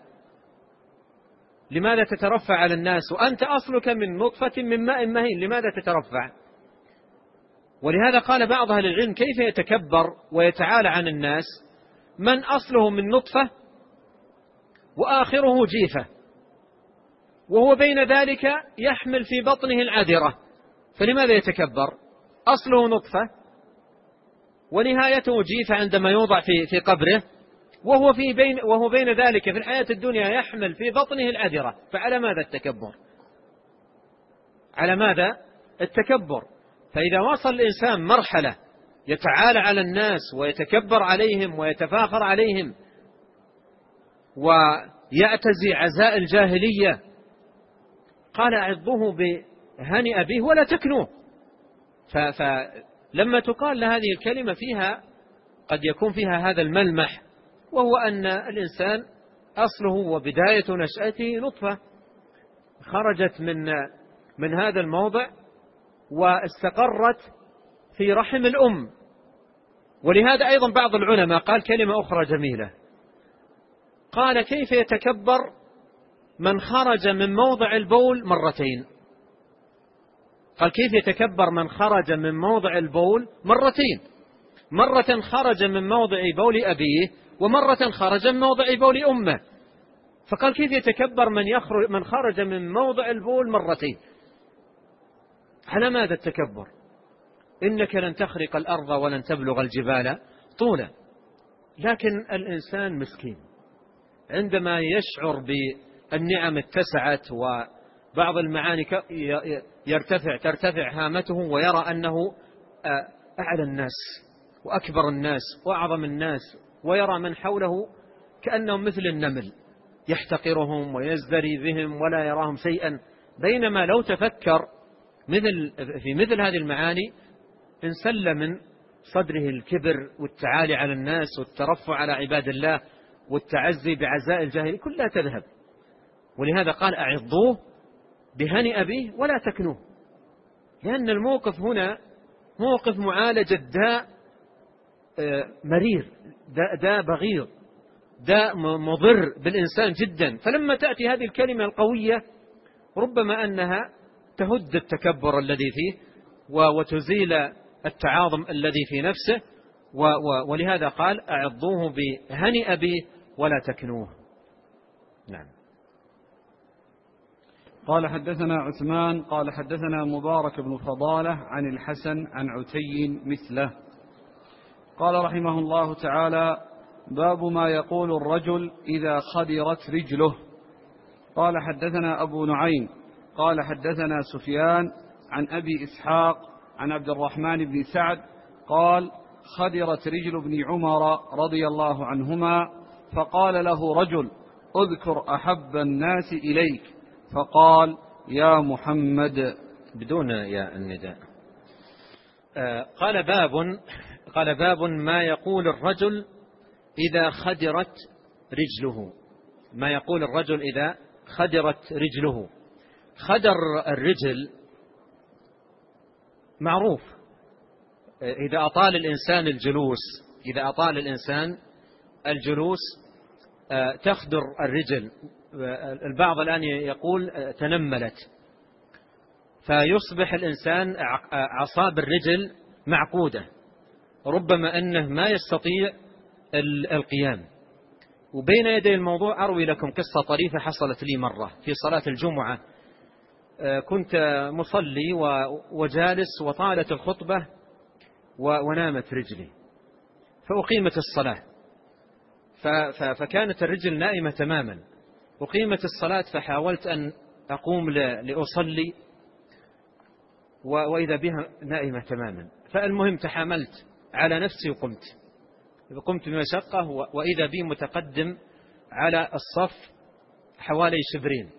لماذا تترفع على الناس وأنت أصلك من نطفة من ماء مهين؟ لماذا تترفع؟ ولهذا قال بعض أهل العلم كيف يتكبر ويتعالى عن الناس من أصله من نطفة وآخره جيفة، وهو بين ذلك يحمل في بطنه العذرة، فلماذا يتكبر؟ أصله نطفة ونهايته جيفة عندما يوضع في قبره، وهو بين ذلك في الحياة الدنيا يحمل في بطنه العذرة. فعلى ماذا التكبر؟ على ماذا التكبر؟ فإذا وصل الإنسان مرحلة يتعالى على الناس ويتكبر عليهم ويتفاخر عليهم ويعتزي عزاء الجاهلية، قال أعظوه بهنئ به ولا تكنوه. فلما تقال لهذه الكلمة فيها قد يكون فيها هذا الملمح، وهو أن الإنسان أصله وبداية نشأته نطفة خرجت من هذا الموضع واستقرت في رحم الأم. ولهذا أيضا بعض العلماء قال كلمة أخرى جميلة، قال كيف يتكبر من خرج من موضع البول مرتين؟ قال كيف يتكبر من خرج من موضع البول مرتين، مرة خرج من موضع بول أبيه ومرة خرج من موضع بول أمه. فقال كيف يتكبر من خرج من موضع البول مرتين؟ على ماذا التكبر؟ إنك لن تخرق الأرض ولن تبلغ الجبال طولا. لكن الإنسان مسكين عندما يشعر بالنعم اتسعت وبعض المعاني ترتفع هامته ويرى أنه أعلى الناس وأكبر الناس وأعظم الناس، ويرى من حوله كأنهم مثل النمل يحتقرهم ويزدري بهم ولا يراهم شيئا. بينما لو تفكر في مثل هذه المعاني انسل من صدره الكبر والتعالي على الناس والترفع على عباد الله والتعزي بعزاء الجاهلية كلها تذهب. ولهذا قال أعظوه بهنئ به ولا تكنوه، لأن الموقف هنا موقف معالجة داء مرير، داء بغيض، داء مضر بالإنسان جدا. فلما تأتي هذه الكلمة القوية ربما أنها تهد التكبر الذي فيه وتزيل التعاظم الذي في نفسه. ولهذا قال أعظوه بهنئ به ولا تكنوه. نعم. قال حدثنا عثمان قال حدثنا مبارك بن فضالة عن الحسن عن عتي مثله. قال رحمه الله تعالى: باب ما يقول الرجل إذا خدرت رجله. قال حدثنا أبو نعيم قال حدثنا سفيان عن أبي إسحاق عن عبد الرحمن بن سعد قال: خدرت رجل ابن عمر رضي الله عنهما، فقال له رجل: اذكر أحب الناس إليك، فقال: يا محمد، بدون يا النداء. قال باب ما يقول الرجل إذا خدرت رجله. ما يقول الرجل إذا خدرت رجله. خدر الرجل معروف، إذا أطال الإنسان الجلوس تخدر الرجل. البعض الآن يقول تنملت، فيصبح الإنسان أعصاب الرجل معقودة، ربما أنه ما يستطيع القيام. وبين يدي الموضوع أروي لكم قصة طريفة حصلت لي مرة في صلاة الجمعة. كنت مصلي وجالس وطالت الخطبة ونامت رجلي، فأقيمت الصلاة، فكانت الرجل نائمة تماما، أقيمت الصلاة فحاولت أن أقوم لأصلي وإذا بها نائمة تماما، فالمهم تحاملت على نفسي وقمت بمشقة، وإذا بي متقدم على الصف حوالي شبرين،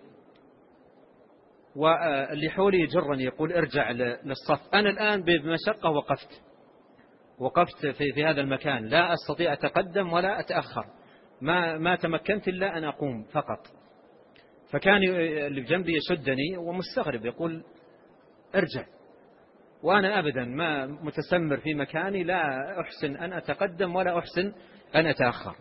واللي حولي يجرني يقول ارجع للصف. أنا الآن بمشقة وقفت في هذا المكان، لا أستطيع أتقدم ولا أتأخر، ما تمكنت إلا أن أقوم فقط. فكان اللي بجنبي يشدني ومستغرب يقول ارجع، وأنا أبدا ما متسمر في مكاني، لا أحسن أن أتقدم ولا أحسن أن أتأخر.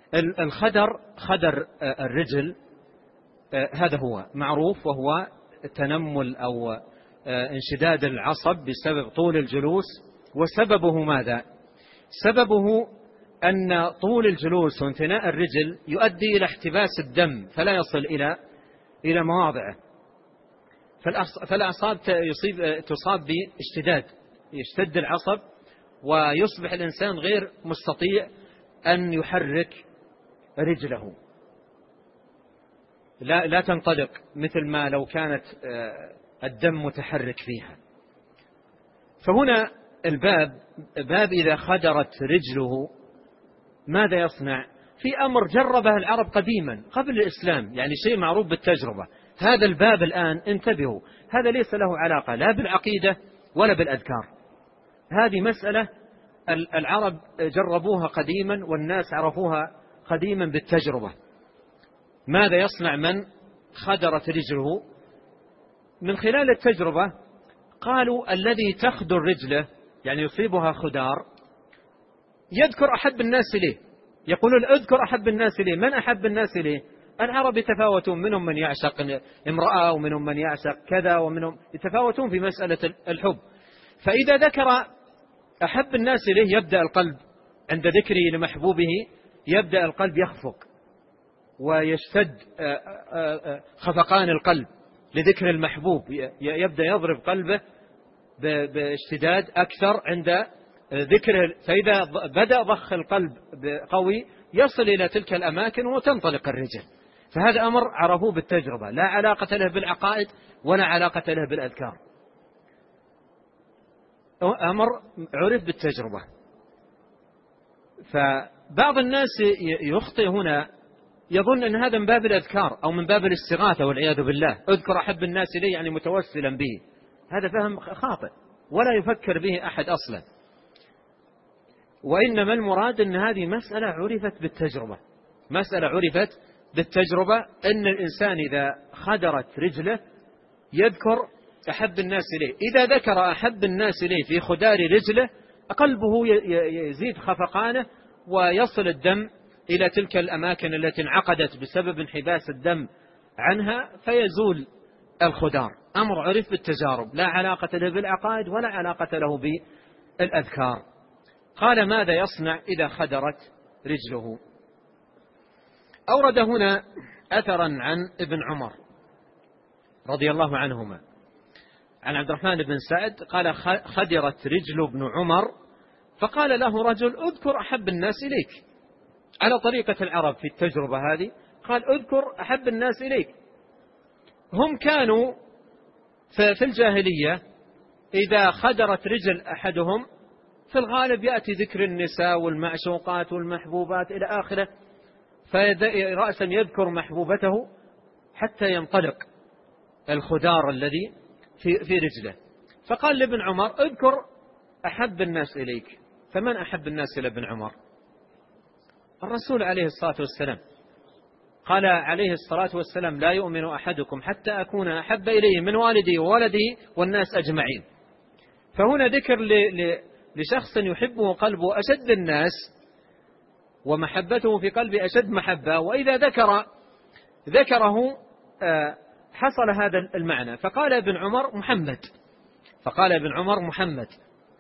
خدر الرجل هذا هو معروف، وهو تنمل أو انشداد العصب بسبب طول الجلوس. وسببه ماذا؟ سببه أن طول الجلوس وانثناء الرجل يؤدي إلى احتباس الدم فلا يصل إلى مواضعه، فالأعصاب تصاب باشتداد، يشتد العصب ويصبح الإنسان غير مستطيع أن يحرك رجله، لا تنطلق مثل ما لو كانت الدم متحرك فيها. فهنا باب إذا خدرت رجله ماذا يصنع؟ في أمر جربه العرب قديما قبل الإسلام، يعني شيء معروف بالتجربة. هذا الباب الآن انتبهوا، هذا ليس له علاقة لا بالعقيدة ولا بالأذكار، هذه مسألة العرب جربوها قديما والناس عرفوها قديما بالتجربة. ماذا يصنع من خدرت رجله؟ من خلال التجربة قالوا الذي تخدر رجله، يعني يصيبها خدار، يذكر أحب الناس إليه، يقولون اذكر أحب الناس إليه. من أحب الناس إليه؟ العرب يتفاوتون، منهم من يعشق امرأة ومنهم من يعشق كذا، ومنهم يتفاوتون في مسألة الحب. فإذا ذكر أحب الناس إليه يبدأ القلب عند ذكره لمحبوبه يبدأ القلب يخفق ويشتد خفقان القلب لذكر المحبوب، يبدأ يضرب قلبه باشتداد أكثر عند ذكره. فإذا بدأ ضخ القلب قوي يصل إلى تلك الأماكن وتنطلق الرجل. فهذا أمر عرفوه بالتجربة، لا علاقة له بالعقائد ولا علاقة له بالأذكار، أمر عرف بالتجربة. فبعض الناس يخطئ هنا، يظن أن هذا من باب الأذكار أو من باب الاستغاثة والعياذ بالله، اذكر أحب الناس إليه يعني متوسلا به. هذا فهم خاطئ ولا يفكر به أحد أصلا، وإنما المراد أن هذه مسألة عرفت بالتجربة، مسألة عرفت بالتجربة أن الإنسان إذا خدرت رجله يذكر أحب الناس إليه. إذا ذكر أحب الناس إليه في خدار رجله قلبه يزيد خفقانه ويصل الدم إلى تلك الأماكن التي انعقدت بسبب انحباس الدم عنها فيزول الخدار. أمر عرف بالتجارب، لا علاقة له بالعقائد ولا علاقة له بالأذكار. قال ماذا يصنع إذا خدرت رجله؟ أورد هنا أثرا عن ابن عمر رضي الله عنهما عن عبد الرحمن بن سعد قال خدرت رجل ابن عمر فقال له رجل اذكر أحب الناس إليك، على طريقة العرب في التجربة هذه، قال اذكر أحب الناس إليك. هم كانوا في الجاهلية إذا خدرت رجل أحدهم في الغالب يأتي ذكر النساء والمعشوقات والمحبوبات إلى آخره، فرأسا يذكر محبوبته حتى ينطلق الخدار الذي في رجله. فقال لابن عمر اذكر أحب الناس إليك. فمن أحب الناس إلى ابن عمر؟ الرسول عليه الصلاة والسلام. قال عليه الصلاة والسلام لا يؤمن أحدكم حتى أكون أحب إليه من والدي وولدي والناس أجمعين. فهنا ذكر لشخص يحبه قلبه أشد الناس ومحبته في قلبه أشد محبة، وإذا ذكره حصل هذا المعنى. فقال ابن عمر محمد، فقال ابن عمر محمد.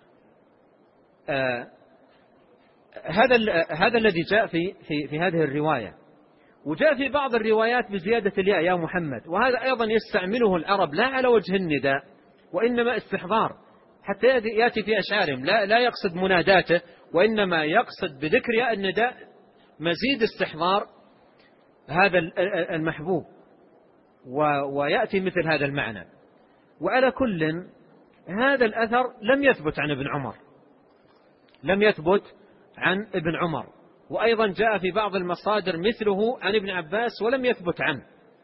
هذا الذي جاء في هذه الرواية. وجاء في بعض الروايات بزيادة الياء يا محمد، وهذا أيضا يستعمله العرب لا على وجه النداء وإنما استحضار، حتى يأتي في أشعارهم لا يقصد مناداته، وإنما يقصد بذكر ياء النداء مزيد استحضار هذا المحبوب، ويأتي مثل هذا المعنى. وعلى كل، هذا الأثر لم يثبت عن ابن عمر، لم يثبت عن ابن عمر، وأيضا جاء في بعض المصادر مثله عن ابن عباس ولم يثبت عنه،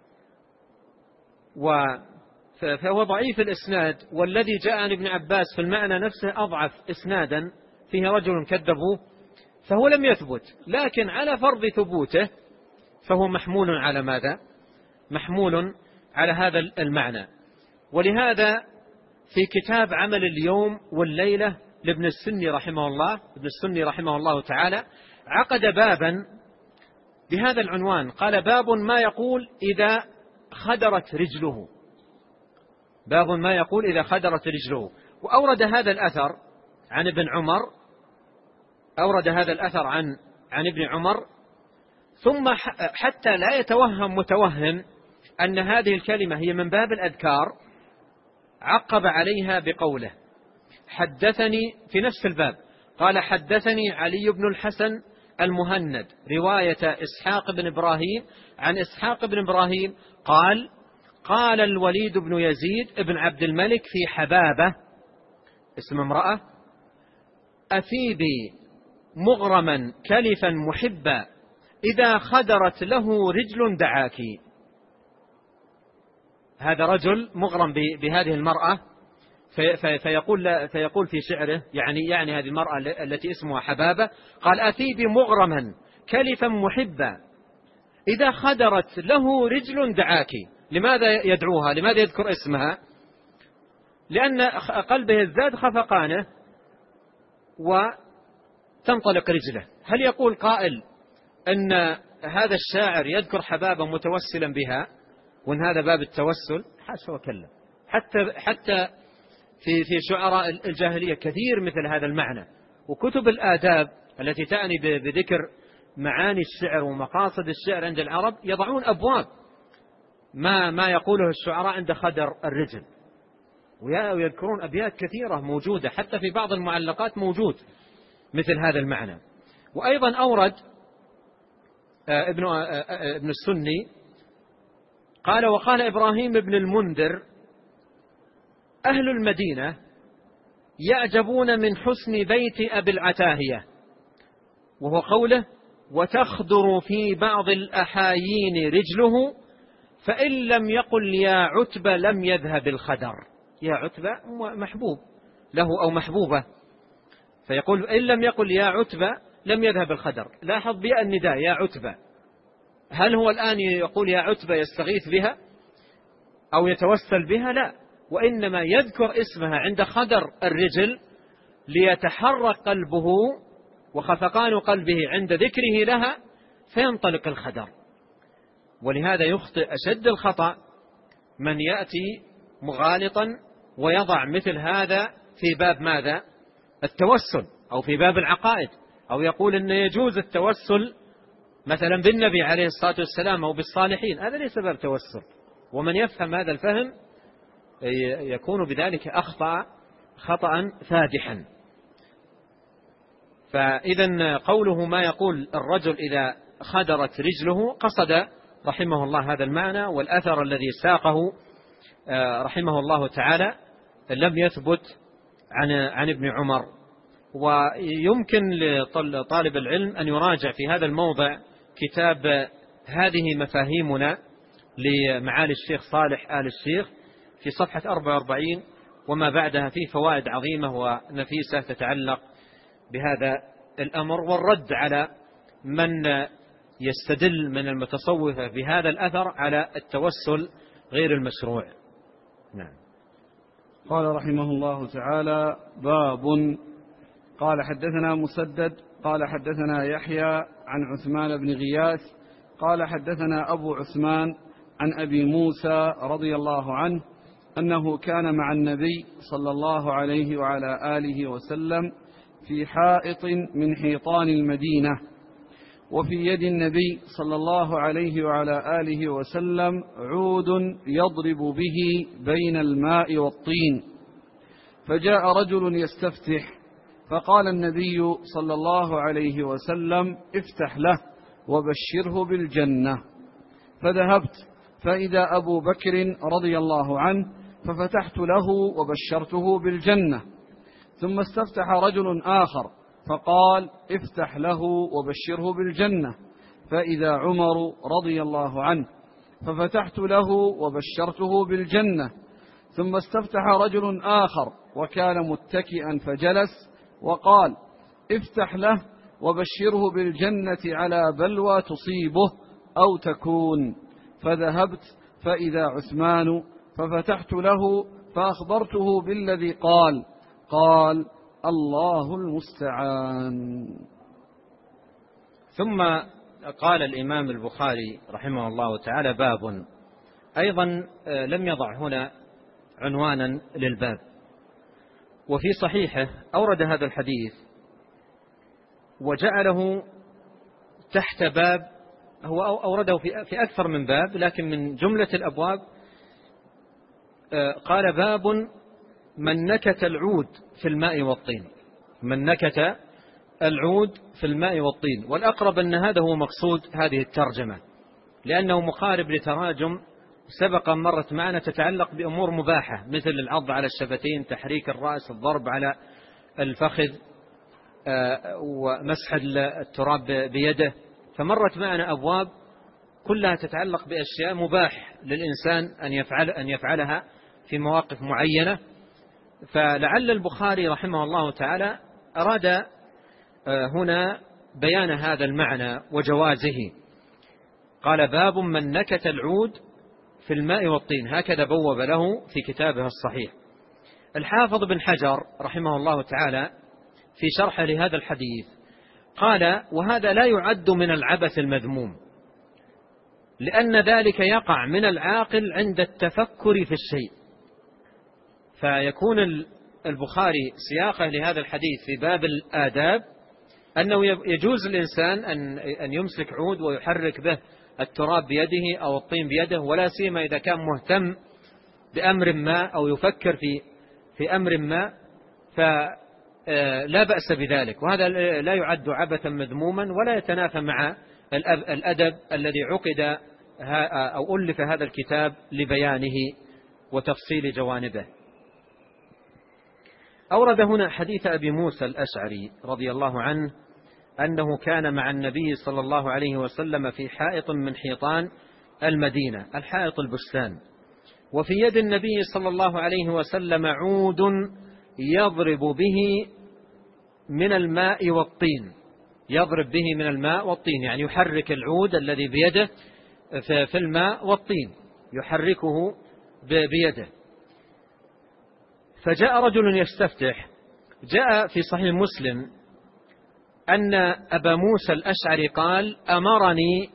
فهو ضعيف الإسناد. والذي جاء عن ابن عباس في المعنى نفسه أضعف إسنادا، فيه رجل كذبه، فهو لم يثبت. لكن على فرض ثبوته فهو محمول على ماذا؟ محمول على هذا المعنى. ولهذا في كتاب عمل اليوم والليلة لابن السني رحمه الله، ابن السني رحمه الله تعالى، عقد بابا بهذا العنوان، قال: باب ما يقول إذا خدرت رجله، باب ما يقول إذا خدرت رجله. وأورد هذا الأثر عن ابن عمر، أورد هذا الأثر عن ابن عمر، ثم حتى لا يتوهم متوهم أن هذه الكلمة هي من باب الأذكار، عقب عليها بقوله: حدثني، في نفس الباب قال: حدثني علي بن الحسن المهند رواية إسحاق بن إبراهيم عن إسحاق بن إبراهيم قال: قال الوليد بن يزيد بن عبد الملك في حبابة، اسم امرأة: أثيبي مغرما كلفا محبا إذا خدرت له رجل دعاك. هذا رجل مغرم بهذه المرأة، فيقول في شعره، يعني هذه المرأة التي اسمها حبابة، قال: أثيبي مغرما كلفا محبا إذا خدرت له رجل دعاك. لماذا يدعوها؟ لماذا يذكر اسمها؟ لأن قلبه ازداد خفقانه وتنطلق رجله. هل يقول قائل أن هذا الشاعر يذكر حبابة متوسلا بها، وأن هذا باب التوسل؟ حاشا وكلا. حتى في شعراء الجاهلية كثير مثل هذا المعنى. وكتب الآداب التي تعني بذكر معاني الشعر ومقاصد الشعر عند العرب يضعون أبواب ما يقوله الشعراء عند خدر الرجل، ويذكرون أبيات كثيرة موجودة، حتى في بعض المعلقات موجود مثل هذا المعنى. وأيضا أورد ابن السني قال: وقال إبراهيم بن المنذر: أهل المدينة يعجبون من حسن بيت أبي العتاهية، وهو قوله: وتخدر في بعض الأحايين رجله فإن لم يقل يا عتبة لم يذهب الخدر. يا عتبة محبوب له أو محبوبة، فيقول إن لم يقل يا عتبة لم يذهب الخدر. لاحظ بيئة النداء يا عتبة، هل هو الآن يقول يا عتبة يستغيث بها أو يتوسل بها؟ لا، وإنما يذكر اسمها عند خدر الرجل ليتحرك قلبه وخفقان قلبه عند ذكره لها فينطلق الخدر. ولهذا يخطئ أشد الخطأ من يأتي مغالطا ويضع مثل هذا في باب ماذا؟ التوسل، أو في باب العقائد، أو يقول أن يجوز التوسل مثلا بالنبي عليه الصلاة والسلام أو بالصالحين. هذا ليس باب توسل، ومن يفهم هذا الفهم يكون بذلك أخطأ خطأ فادحا. فإذا قوله ما يقول الرجل إذا خدرت رجله، قصد رحمه الله هذا المعنى. والأثر الذي ساقه رحمه الله تعالى لم يثبت عن ابن عمر. ويمكن لطالب العلم أن يراجع في هذا الموضع كتاب هذه مفاهيمنا لمعالي الشيخ صالح آل الشيخ في صفحة 44 وما بعدها، فيه فوائد عظيمة ونفيسة تتعلق بهذا الأمر، والرد على من يستدل من المتصوفة بهذا الأثر على التوسل غير المشروع. نعم. قال رحمه الله تعالى: باب. قال: حدثنا مسدد قال: حدثنا يحيى عن عثمان بن غياث قال: حدثنا أبو عثمان عن أبي موسى رضي الله عنه أنه كان مع النبي صلى الله عليه وعلى آله وسلم في حائط من حيطان المدينة، وفي يد النبي صلى الله عليه وعلى آله وسلم عود يضرب به بين الماء والطين، فجاء رجل يستفتح، فقال النبي صلى الله عليه وسلم: افتح له وبشره بالجنة. فذهبت فإذا أبو بكر رضي الله عنه، ففتحت له وبشرته بالجنة. ثم استفتح رجل آخر فقال: افتح له وبشره بالجنة، فإذا عمر رضي الله عنه، ففتحت له وبشرته بالجنة. ثم استفتح رجل آخر وكان متكئا فجلس وقال: افتح له وبشره بالجنة على بلوى تصيبه أو تكون. فذهبت فإذا عثمان، ففتحت له فأخبرته بالذي قال. قال: الله المستعان. ثم قال الإمام البخاري رحمه الله تعالى: باب. أيضا لم يضع هنا عنوانا للباب، وفي صحيحه أورد هذا الحديث وجعله تحت باب، هو أورده في أكثر من باب، لكن من جملة الأبواب قال: باب من نكت العود في الماء والطين. من نكت العود في الماء والطين. والأقرب أن هذا هو مقصود هذه الترجمة، لأنه مقارب لتراجم سبق مرت معنا تتعلق بأمور مباحة، مثل العض على الشفتين، تحريك الرأس، الضرب على الفخذ، ومسح التراب بيده. فمرت معنا أبواب كلها تتعلق بأشياء مباح للإنسان أن يفعلها في مواقف معينة. فلعل البخاري رحمه الله تعالى أراد هنا بيان هذا المعنى وجوازه. قال: باب من نكت العود في الماء والطين، هكذا بوب له في كتابه الصحيح. الحافظ بن حجر رحمه الله تعالى في شرحه لهذا الحديث قال: وهذا لا يعد من العبث المذموم، لأن ذلك يقع من العاقل عند التفكر في الشيء. فيكون البخاري سياقه لهذا الحديث في باب الآداب أنه يجوز الإنسان أن يمسك عود ويحرك به التراب بيده أو الطين بيده، ولا سيما إذا كان مهتم بأمر ما أو يفكر في أمر ما، فلا بأس بذلك. وهذا لا يعد عبثا مذموما ولا يتنافى مع الأدب الذي عقد أو ألف هذا الكتاب لبيانه وتفصيل جوانبه. أورد هنا حديث أبي موسى الأشعري رضي الله عنه أنه كان مع النبي صلى الله عليه وسلم في حائط من حيطان المدينة، الحائط البستان، وفي يد النبي صلى الله عليه وسلم عود يضرب به من الماء والطين. يضرب به من الماء والطين، يعني يحرك العود الذي بيده في الماء والطين، يحركه بيده. فجاء رجل يستفتح. جاء في صحيح مسلم أن أبا موسى الأشعري قال: أمرني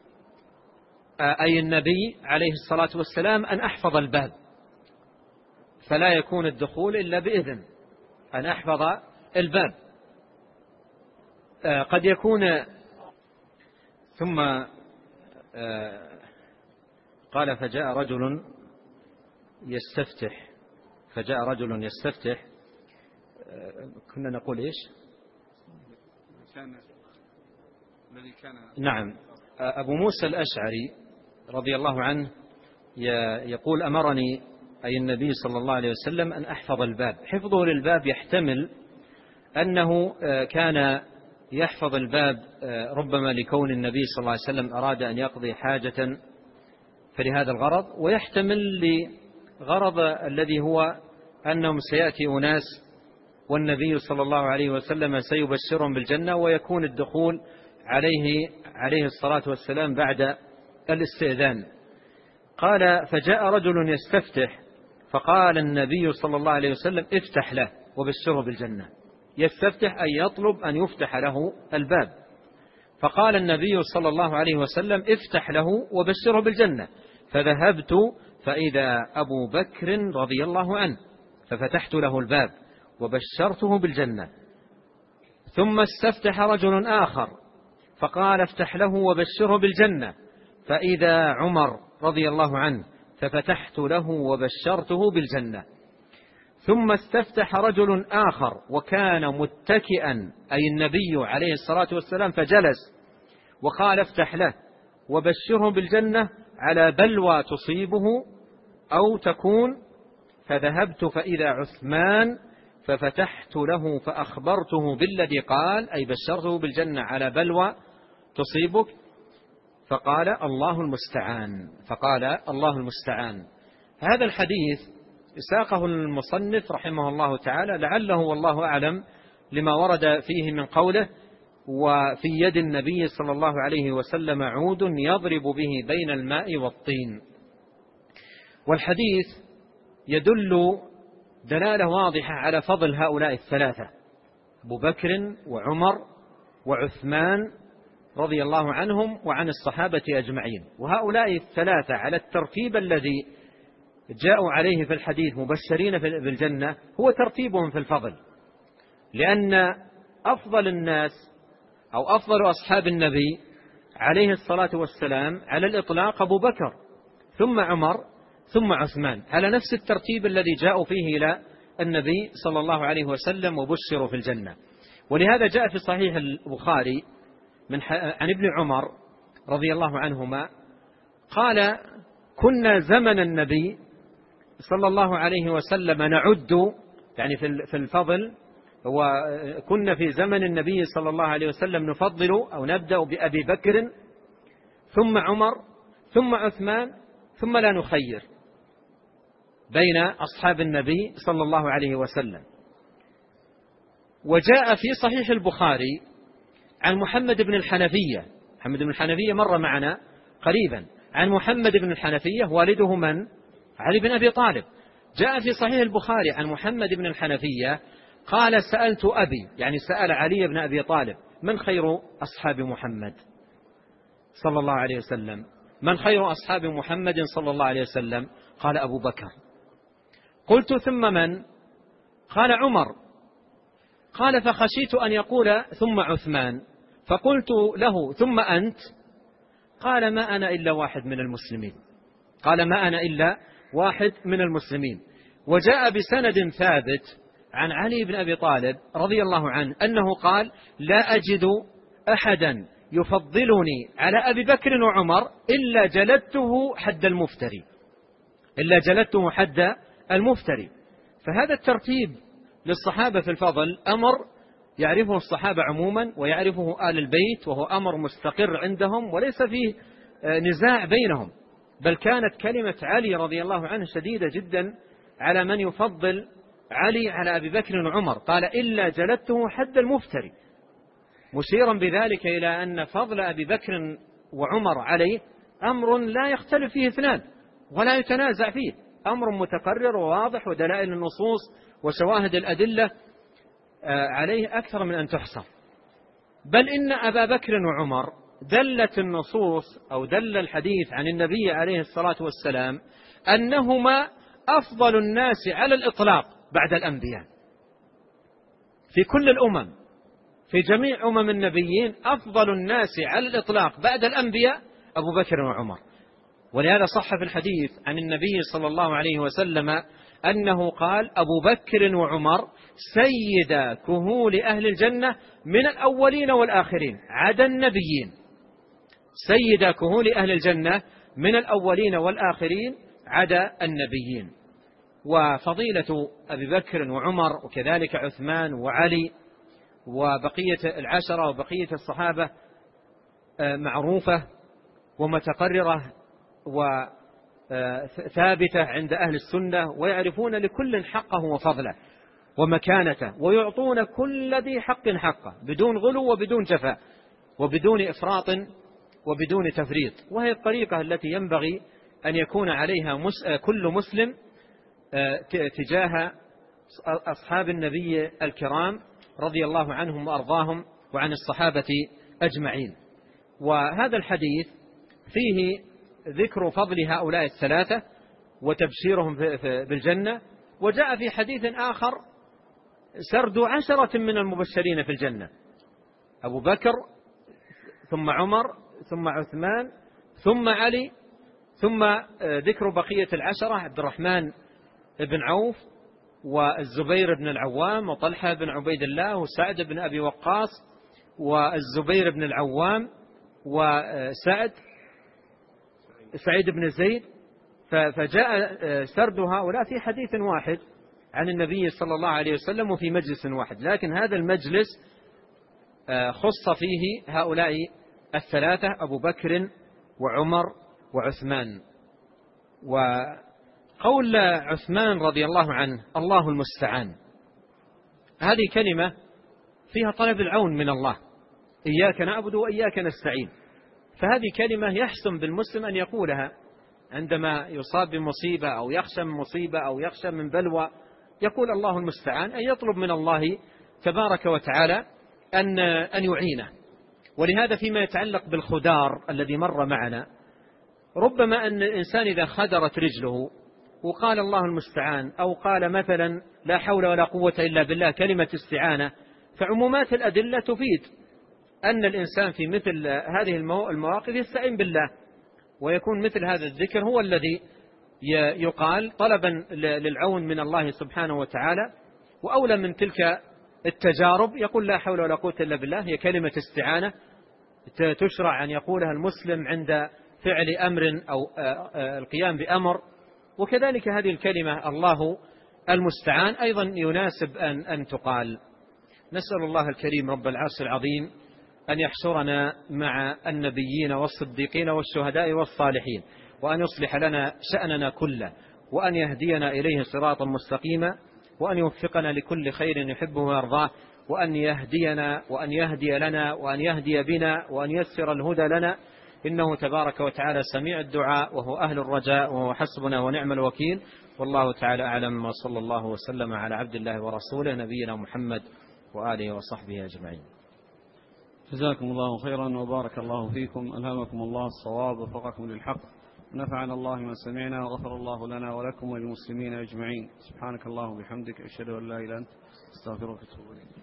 أي النبي عليه الصلاة والسلام أن أحفظ الباب، فلا يكون الدخول إلا بإذن، أن أحفظ الباب. قد يكون. ثم قال: فجاء رجل يستفتح. كنا نقول إيش؟ نعم. أبو موسى الأشعري رضي الله عنه يقول: أمرني أي النبي صلى الله عليه وسلم أن أحفظ الباب. حفظه للباب يحتمل أنه كان يحفظ الباب ربما لكون النبي صلى الله عليه وسلم أراد أن يقضي حاجة فلهذا الغرض، ويحتمل لغرض الذي هو أنهم سيأتي أناس والنبي صلى الله عليه وسلم سيبشرهم بالجنة، ويكون الدخول عليه الصلاة والسلام بعد الاستئذان. قال: فجاء رجل يستفتح، فقال النبي صلى الله عليه وسلم: افتح له وبشره بالجنة. يستفتح أن يطلب أن يفتح له الباب. فقال النبي صلى الله عليه وسلم: افتح له وبشره بالجنة. فذهبت فإذا أبو بكر رضي الله عنه، ففتحت له الباب وبشرته بالجنة. ثم استفتح رجل آخر فقال: افتح له وبشره بالجنة. فإذا عمر رضي الله عنه، ففتحت له وبشرته بالجنة. ثم استفتح رجل آخر وكان متكئا أي النبي عليه الصلاة والسلام، فجلس وقال: افتح له وبشره بالجنة. على بلوى تصيبه أو تكون، فذهبت فإذا عثمان ففتحت له فأخبرته بالذي قال، أي بشرته بالجنة على بلوى تصيبك، فقال الله المستعان. هذا الحديث ساقه المصنف رحمه الله تعالى لعله والله أعلم لما ورد فيه من قوله: وفي يد النبي صلى الله عليه وسلم عود يضرب به بين الماء والطين. والحديث يدل دلالة واضحة على فضل هؤلاء الثلاثة، أبو بكر وعمر وعثمان رضي الله عنهم وعن الصحابة أجمعين. وهؤلاء الثلاثة على الترتيب الذي جاءوا عليه في الحديث مبشرين بالجنة هو ترتيبهم في الفضل، لأن أفضل الناس أو أفضل أصحاب النبي عليه الصلاة والسلام على الإطلاق أبو بكر، ثم عمر، ثم عثمان، على نفس الترتيب الذي جاءوا فيه إلى النبي صلى الله عليه وسلم وبشروا في الجنة. ولهذا جاء في صحيح البخاري عن ابن عمر رضي الله عنهما قال: كنا زمن النبي صلى الله عليه وسلم نعد، يعني في الفضل، وكنا في زمن النبي صلى الله عليه وسلم نفضل أو نبدأ بأبي بكر ثم عمر ثم عثمان ثم لا نخير بين أصحاب النبي صلى الله عليه وسلم. وجاء في صحيح البخاري عن محمد بن الحنفية مر معنا قريبا، عن محمد بن الحنفية والده من؟ علي بن أبي طالب. جاء في صحيح البخاري عن محمد بن الحنفية قال: سألت أبي، يعني سأل علي بن أبي طالب: من خير أصحاب محمد صلى الله عليه وسلم؟ من خير أصحاب محمد صلى الله عليه وسلم؟ قال: أبو بكر. قلت: ثم من؟ قال: عمر. قال: فخشيت أن يقول ثم عثمان، فقلت له: ثم أنت؟ قال: ما أنا إلا واحد من المسلمين. وجاء بسند ثابت عن علي بن أبي طالب رضي الله عنه أنه قال: لا أجد أحدا يفضلني على أبي بكر وعمر إلا جلدته حد المفتري. فهذا الترتيب للصحابة في الفضل أمر يعرفه الصحابة عموما ويعرفه آل البيت، وهو أمر مستقر عندهم وليس فيه نزاع بينهم، بل كانت كلمة علي رضي الله عنه شديدة جدا على من يفضل علي على أبي بكر وعمر، قال: إلا جلدته حد المفتري، مشيرا بذلك إلى أن فضل أبي بكر وعمر عليه أمر لا يختلف فيه اثنان ولا يتنازع فيه، أمر متقرر وواضح، ودلائل النصوص وشواهد الأدلة عليه أكثر من أن تحصر. بل إن أبا بكر وعمر دلت النصوص أو دل الحديث عن النبي عليه الصلاة والسلام أنهما أفضل الناس على الإطلاق بعد الأنبياء في كل الأمم، في جميع أمم النبيين أفضل الناس على الإطلاق بعد الأنبياء أبو بكر وعمر. ولهذا صح في الحديث عن النبي صلى الله عليه وسلم أنه قال: أبو بكر وعمر سيدا كهول أهل الجنة من الأولين والآخرين عدا النبيين. سيدا كهول أهل الجنة من الأولين والآخرين عدا النبيين. وفضيلة أبي بكر وعمر وكذلك عثمان وعلي وبقية العشرة وبقية الصحابة معروفة ومتقررة وثابتة عند أهل السنة، ويعرفون لكل حقه وفضله ومكانته، ويعطون كل ذي حق حقه بدون غلو وبدون جفاء وبدون إفراط وبدون تفريط. وهي الطريقة التي ينبغي أن يكون عليها كل مسلم تجاه أصحاب النبي الكرام رضي الله عنهم وأرضاهم وعن الصحابة أجمعين. وهذا الحديث فيه ذكر فضل هؤلاء الثلاثة وتبشيرهم بالجنة. وجاء في حديث آخر سرد 10 من المبشرين في الجنة: أبو بكر ثم عمر ثم عثمان ثم علي، ثم ذكر بقية 10: عبد الرحمن بن عوف والزبير بن العوام وطلحة بن عبيد الله وسعد بن أبي وقاص والزبير بن العوام وسعد سعيد بن زيد، فجاء سرد هؤلاء في حديث واحد عن النبي صلى الله عليه وسلم وفي مجلس واحد، لكن هذا المجلس خص فيه هؤلاء الثلاثة أبو بكر وعمر وعثمان. وقول عثمان رضي الله عنه الله المستعان، هذه كلمة فيها طلب العون من الله، إياك نعبد وإياك نستعين، فهذه كلمة يحسن بالمسلم أن يقولها عندما يصاب بمصيبة أو يخشى من مصيبة أو يخشى من بلوى، يقول الله المستعان، أن يطلب من الله تبارك وتعالى أن يعينه. ولهذا فيما يتعلق بالخدار الذي مر معنا، ربما أن الإنسان إذا خدرت رجله وقال الله المستعان، أو قال مثلا لا حول ولا قوة إلا بالله كلمة استعانة، فعمومات الأدلة تفيد أن الإنسان في مثل هذه المواقف يستعين بالله، ويكون مثل هذا الذكر هو الذي يقال طلبا للعون من الله سبحانه وتعالى. وأولى من تلك التجارب يقول لا حول ولا قوة إلا بالله، هي كلمة استعانة تشرع أن يقولها المسلم عند فعل أمر أو القيام بأمر. وكذلك هذه الكلمة الله المستعان أيضا يناسب أن تقال. نسأل الله الكريم رب العرش العظيم أن يحشرنا مع النبيين والصديقين والشهداء والصالحين، وأن يصلح لنا شأننا كله، وأن يهدينا إليه صراطا مستقيما، وأن يوفقنا لكل خير يحبه ويرضاه، وأن يهدينا وأن يهدي لنا وأن يهدي بنا وأن يسر الهدى لنا، إنه تبارك وتعالى سميع الدعاء وهو أهل الرجاء وهو حسبنا ونعم الوكيل. والله تعالى أعلم، وصلى الله وسلم على عبد الله ورسوله نبينا محمد وآله وصحبه أجمعين. جزاكم الله خيرا وبارك الله فيكم، ألهمكم الله الصواب ووفقكم للحق، ونفعنا الله ما سمعنا، وغفر الله لنا ولكم وللمسلمين أجمعين. سبحانك اللهم وبحمدك، أشهد أن لا إله إلا أنت، أستغفرك وأتوب إليك.